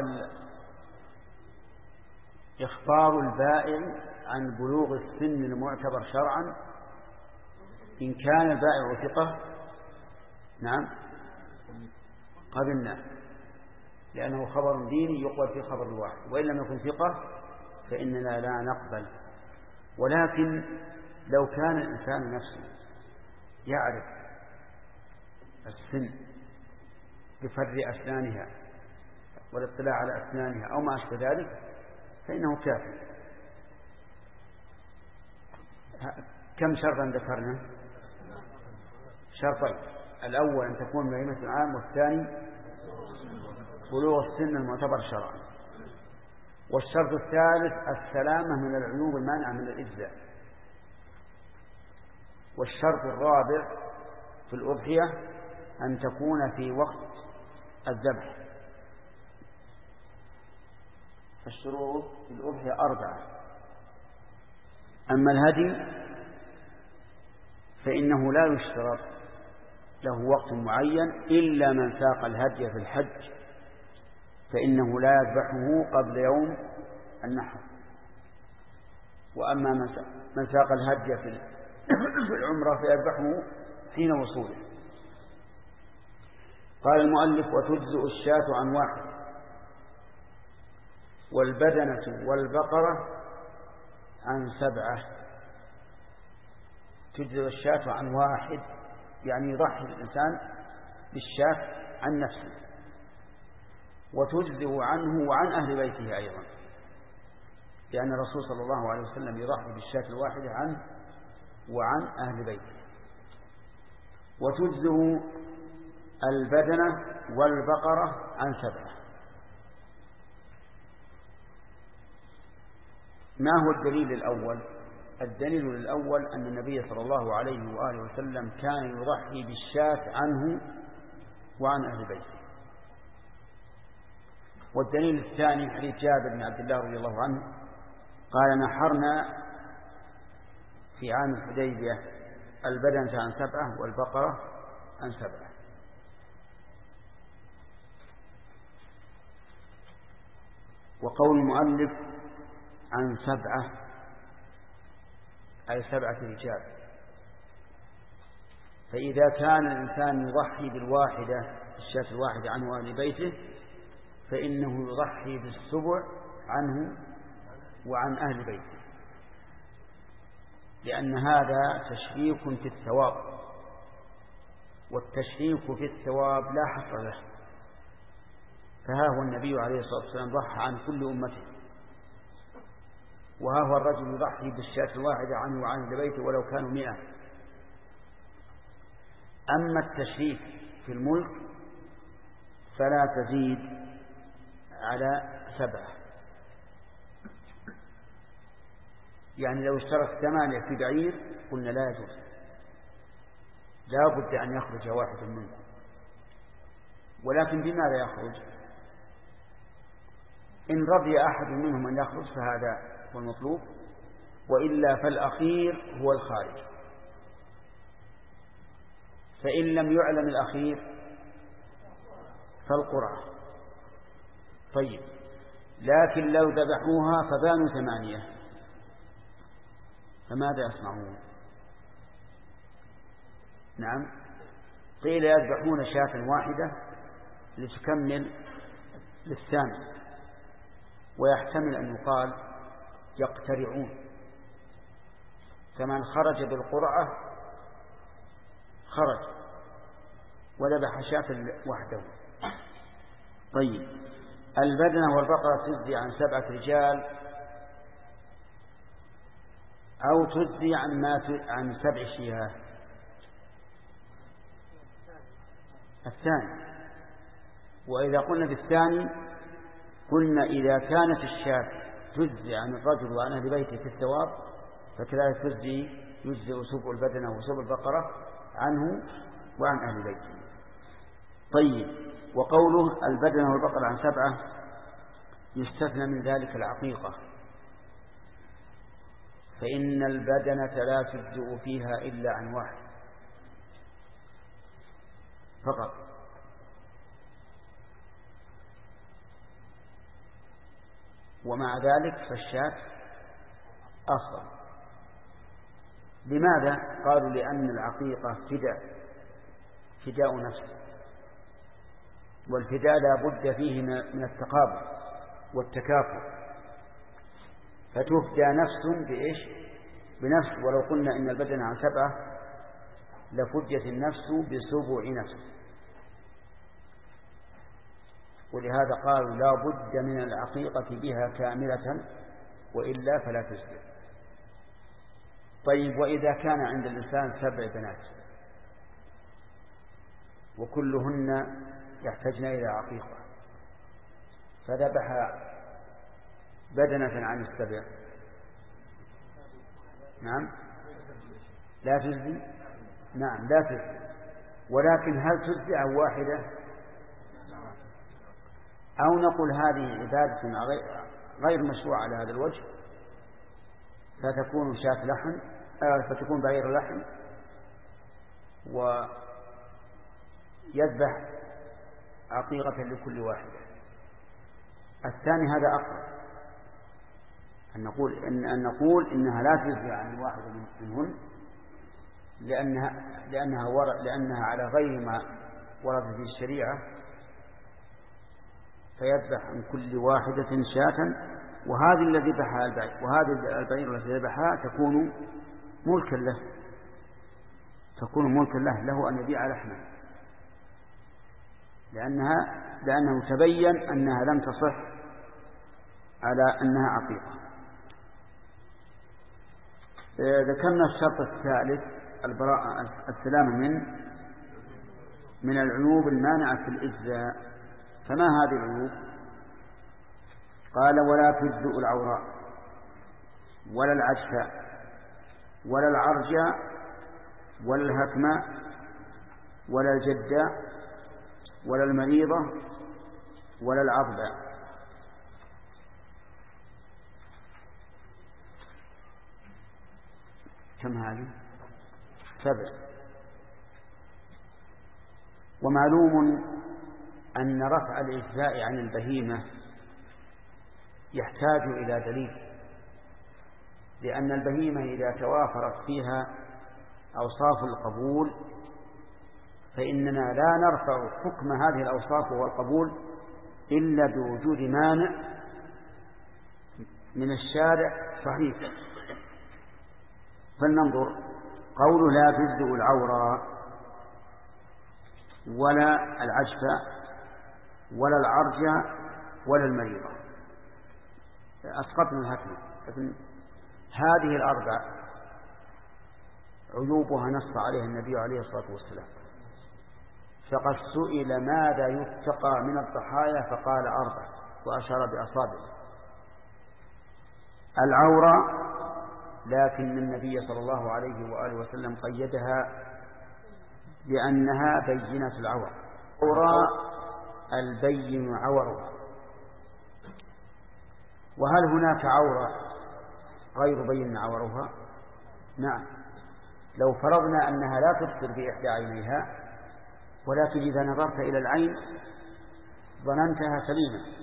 إخبار البائع عن بلوغ السن المعتبر شرعا إن كان البائع ثقة نعم قبلنا، لأنه خبر ديني يقبل في خبر الواحد، وإن لم يكن ثقة فإننا لا نقبل. ولكن لو كان الإنسان نفسه يعرف السن بفر أسنانها والاطلاع على أسنانها أو ما أشبه ذلك فإنه كافي. كم شرطا ذكرنا؟ شرطين: الأول أن تكون بهيمة العام، والثاني بلوغ السن المعتبر شرعا. والشرط الثالث السلامة من العيوب المانعة من الإجزاء. والشرط الرابع في الأضحية أن تكون في وقت الذبح. الشروط في الأضحية أربعة. أما الهدي فإنه لا يشترط له وقت معين إلا من ساق الهدي في الحج، فإنه لا يذبحه قبل يوم النحر. وأما من ساق الهدي في العمرة فيذبحه حين وصوله. قال المؤلف: وتجزئ الشاة عن واحد، والبدنة والبقرة عن سبعة. تجزئ الشاة عن واحد يعني يضحي الإنسان بالشاة عن نفسه، وتجزئ عنه وعن أهل بيته أيضا، لأن الرسول صلى الله عليه وسلم يضحي بالشاة الواحدة عنه وعن أهل بيته. وتجزئ البدنة والبقرة عن سبعة. ما هو الدليل الأول؟ الدليل الأول أن النبي صلى الله عليه وآله وسلم كان يضحي بالشاة عنه وعن أهل بيته. والدليل الثاني حديث جابر بن عبد الله رضي الله عنه قال: نحرنا في عام الحديبية البدنة عن سبعة والبقرة عن سبعة. وقول المؤلف عن سبعة أي سبعة رجال، فإذا كان الإنسان يضحي بالواحدة الشاة الواحدة عنه وأهل بيته فإنه يضحي بالسبع عنه وعن أهل بيته، لأن هذا تشريك في الثواب، والتشريك في الثواب لا حصر له. فها هو النبي عليه الصلاة والسلام ضحى عن كل أمته، وها هو الرجل يضحي بالشاة الواحدة عنه وعن أهل بيته ولو كانوا مئة. أما التشريك في الملك فلا تزيد على سبعة، يعني لو اشترك ثمانية في بعير قلنا لا يجوز، لا بد أن يخرج واحد منكم. ولكن بماذا يخرج؟ إن رضي أحد منهم أن يخرج فهذا هو المطلوب، وإلا فالأخير هو الخارج. فإن لم يعلم الأخير فالقرعة. طيب، لكن لو ذبحوها فبانوا ثمانية فماذا يصنعون؟ نعم، قيل يذبحون شاة واحدة لتكمل للثاني، ويحتمل أن يقال يقترعون، فمن خرج بالقرعة خرج وذبح شاة وحده. طيب، البدنة والبقرة تجزي عن سبعة رجال أو تجزي عن ما عن سبع شياه؟ الثاني. وإذا قلنا بالثاني قلنا إذا كانت الشاة تجزي عن الرجل وعن أهل بيته في الثواب فكذلك تجزي يجزي سبع البدنة وسبع البقرة عنه وعن أهل بيته. طيب، وقوله البدنة والبقرة عن سبعة يستثنى من ذلك العقيقة، فإن البدنة لا تجزئ فيها إلا عن واحد فقط. ومع ذلك فالشاة أفضل. لماذا؟ قالوا لأن العقيقة فداء فداء نفس، والفداء لا بد فيه من التقابل والتكافؤ، فتفدى نفس بإيش؟ بنفس. ولو قلنا إن البدن عن سبعة لفديت النفس بسبع نفس، ولهذا قالوا لا بد من العقيقة بها كاملة وإلا فلا تجزئ. طيب، وإذا كان عند الإنسان سبع بنات وكلهن يحتاجن إلى عقيقة فذبح بدنة عن السبع، نعم لا تجزي، نعم لا تجزي. ولكن هل تجزي عن واحدة؟ أو نقول هذه عبادة غير مشروعة على هذا الوجه فتكون شاة لحم فتكون بعير لحم ويذبح عقيقة لكل واحدة. الثاني هذا أقرب، أن نقول إن أن نقول إنها لا تجزي عن واحد منهن لأنها لأنها ورد لأنها على غير ما ورد في الشريعة، فيذبح عن كل واحدة شاة، وهذه الذي ذبحها البعير وهذه البعير التي ذبحها تكون ملكا له تكون ملكا له له أن يبيع لحما، لأنها لأنه تبين أنها لم تصح على أنها عقيقة. ذكرنا الشرط الثالث البراءة السلامة من من العيوب المانعة في الإجزاء. فما هذه العيوب؟ قال ولا تجزئ العوراء ولا العجفاء ولا العرجاء ولا الهكماء ولا الجداء ولا المريضة ولا العضباء. كم هذه؟ سبع. ومعلوم أن رفع الإجزاء عن البهيمة يحتاج إلى دليل، لأن البهيمة إذا توافرت فيها أوصاف القبول فإننا لا نرفع حكم هذه الأوصاف والقبول إلا بوجود مانع من الشارع صحيح. فلننظر قوله لا تجزئ العورى ولا العجفة ولا العرجة ولا المريضة، أسقطنا الهكمة، لكن هذه الأربع عيوبها نص عليها النبي عليه الصلاة والسلام، فقد سئل ماذا يتقى من الضحايا فقال أربع وأشار بأصابعه. العورة لكن النبي صلى الله عليه وآله وسلم قيدها بأنها بينة العور. العورة البين عورها، وهل هناك عورة غير بين عورها؟ نعم، لو فرضنا أنها لا تبصر بإحدى عينيها، ولكن إذا نظرت إلى العين ظننتها سليمة،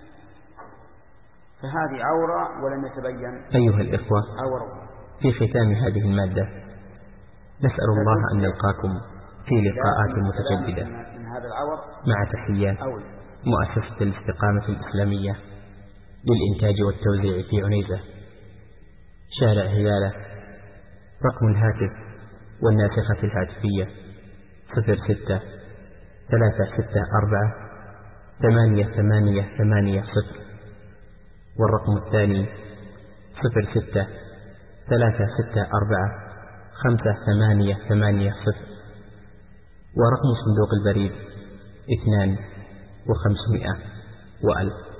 فهذه عورة ولم يتبين أيها الإخوة، عورها. في ختام هذه المادة نسأل الله أن نلقاكم في لقاءات متجددة من هذا العور مع تحيات مؤسسة الاستقامة الإسلامية للإنتاج والتوزيع في عنيزة، شارع هلالة. رقم الهاتف والناسخة الهاتفية صفر ستة ثلاثة ستة أربعة ثمانية ثمانية ثمانية صفر، والرقم الثاني صفر ستة ثلاثة ستة أربعة خمسة ثمانية ثمانية صفر، ورقم صندوق البريد اثنان وخمسمائة وألف.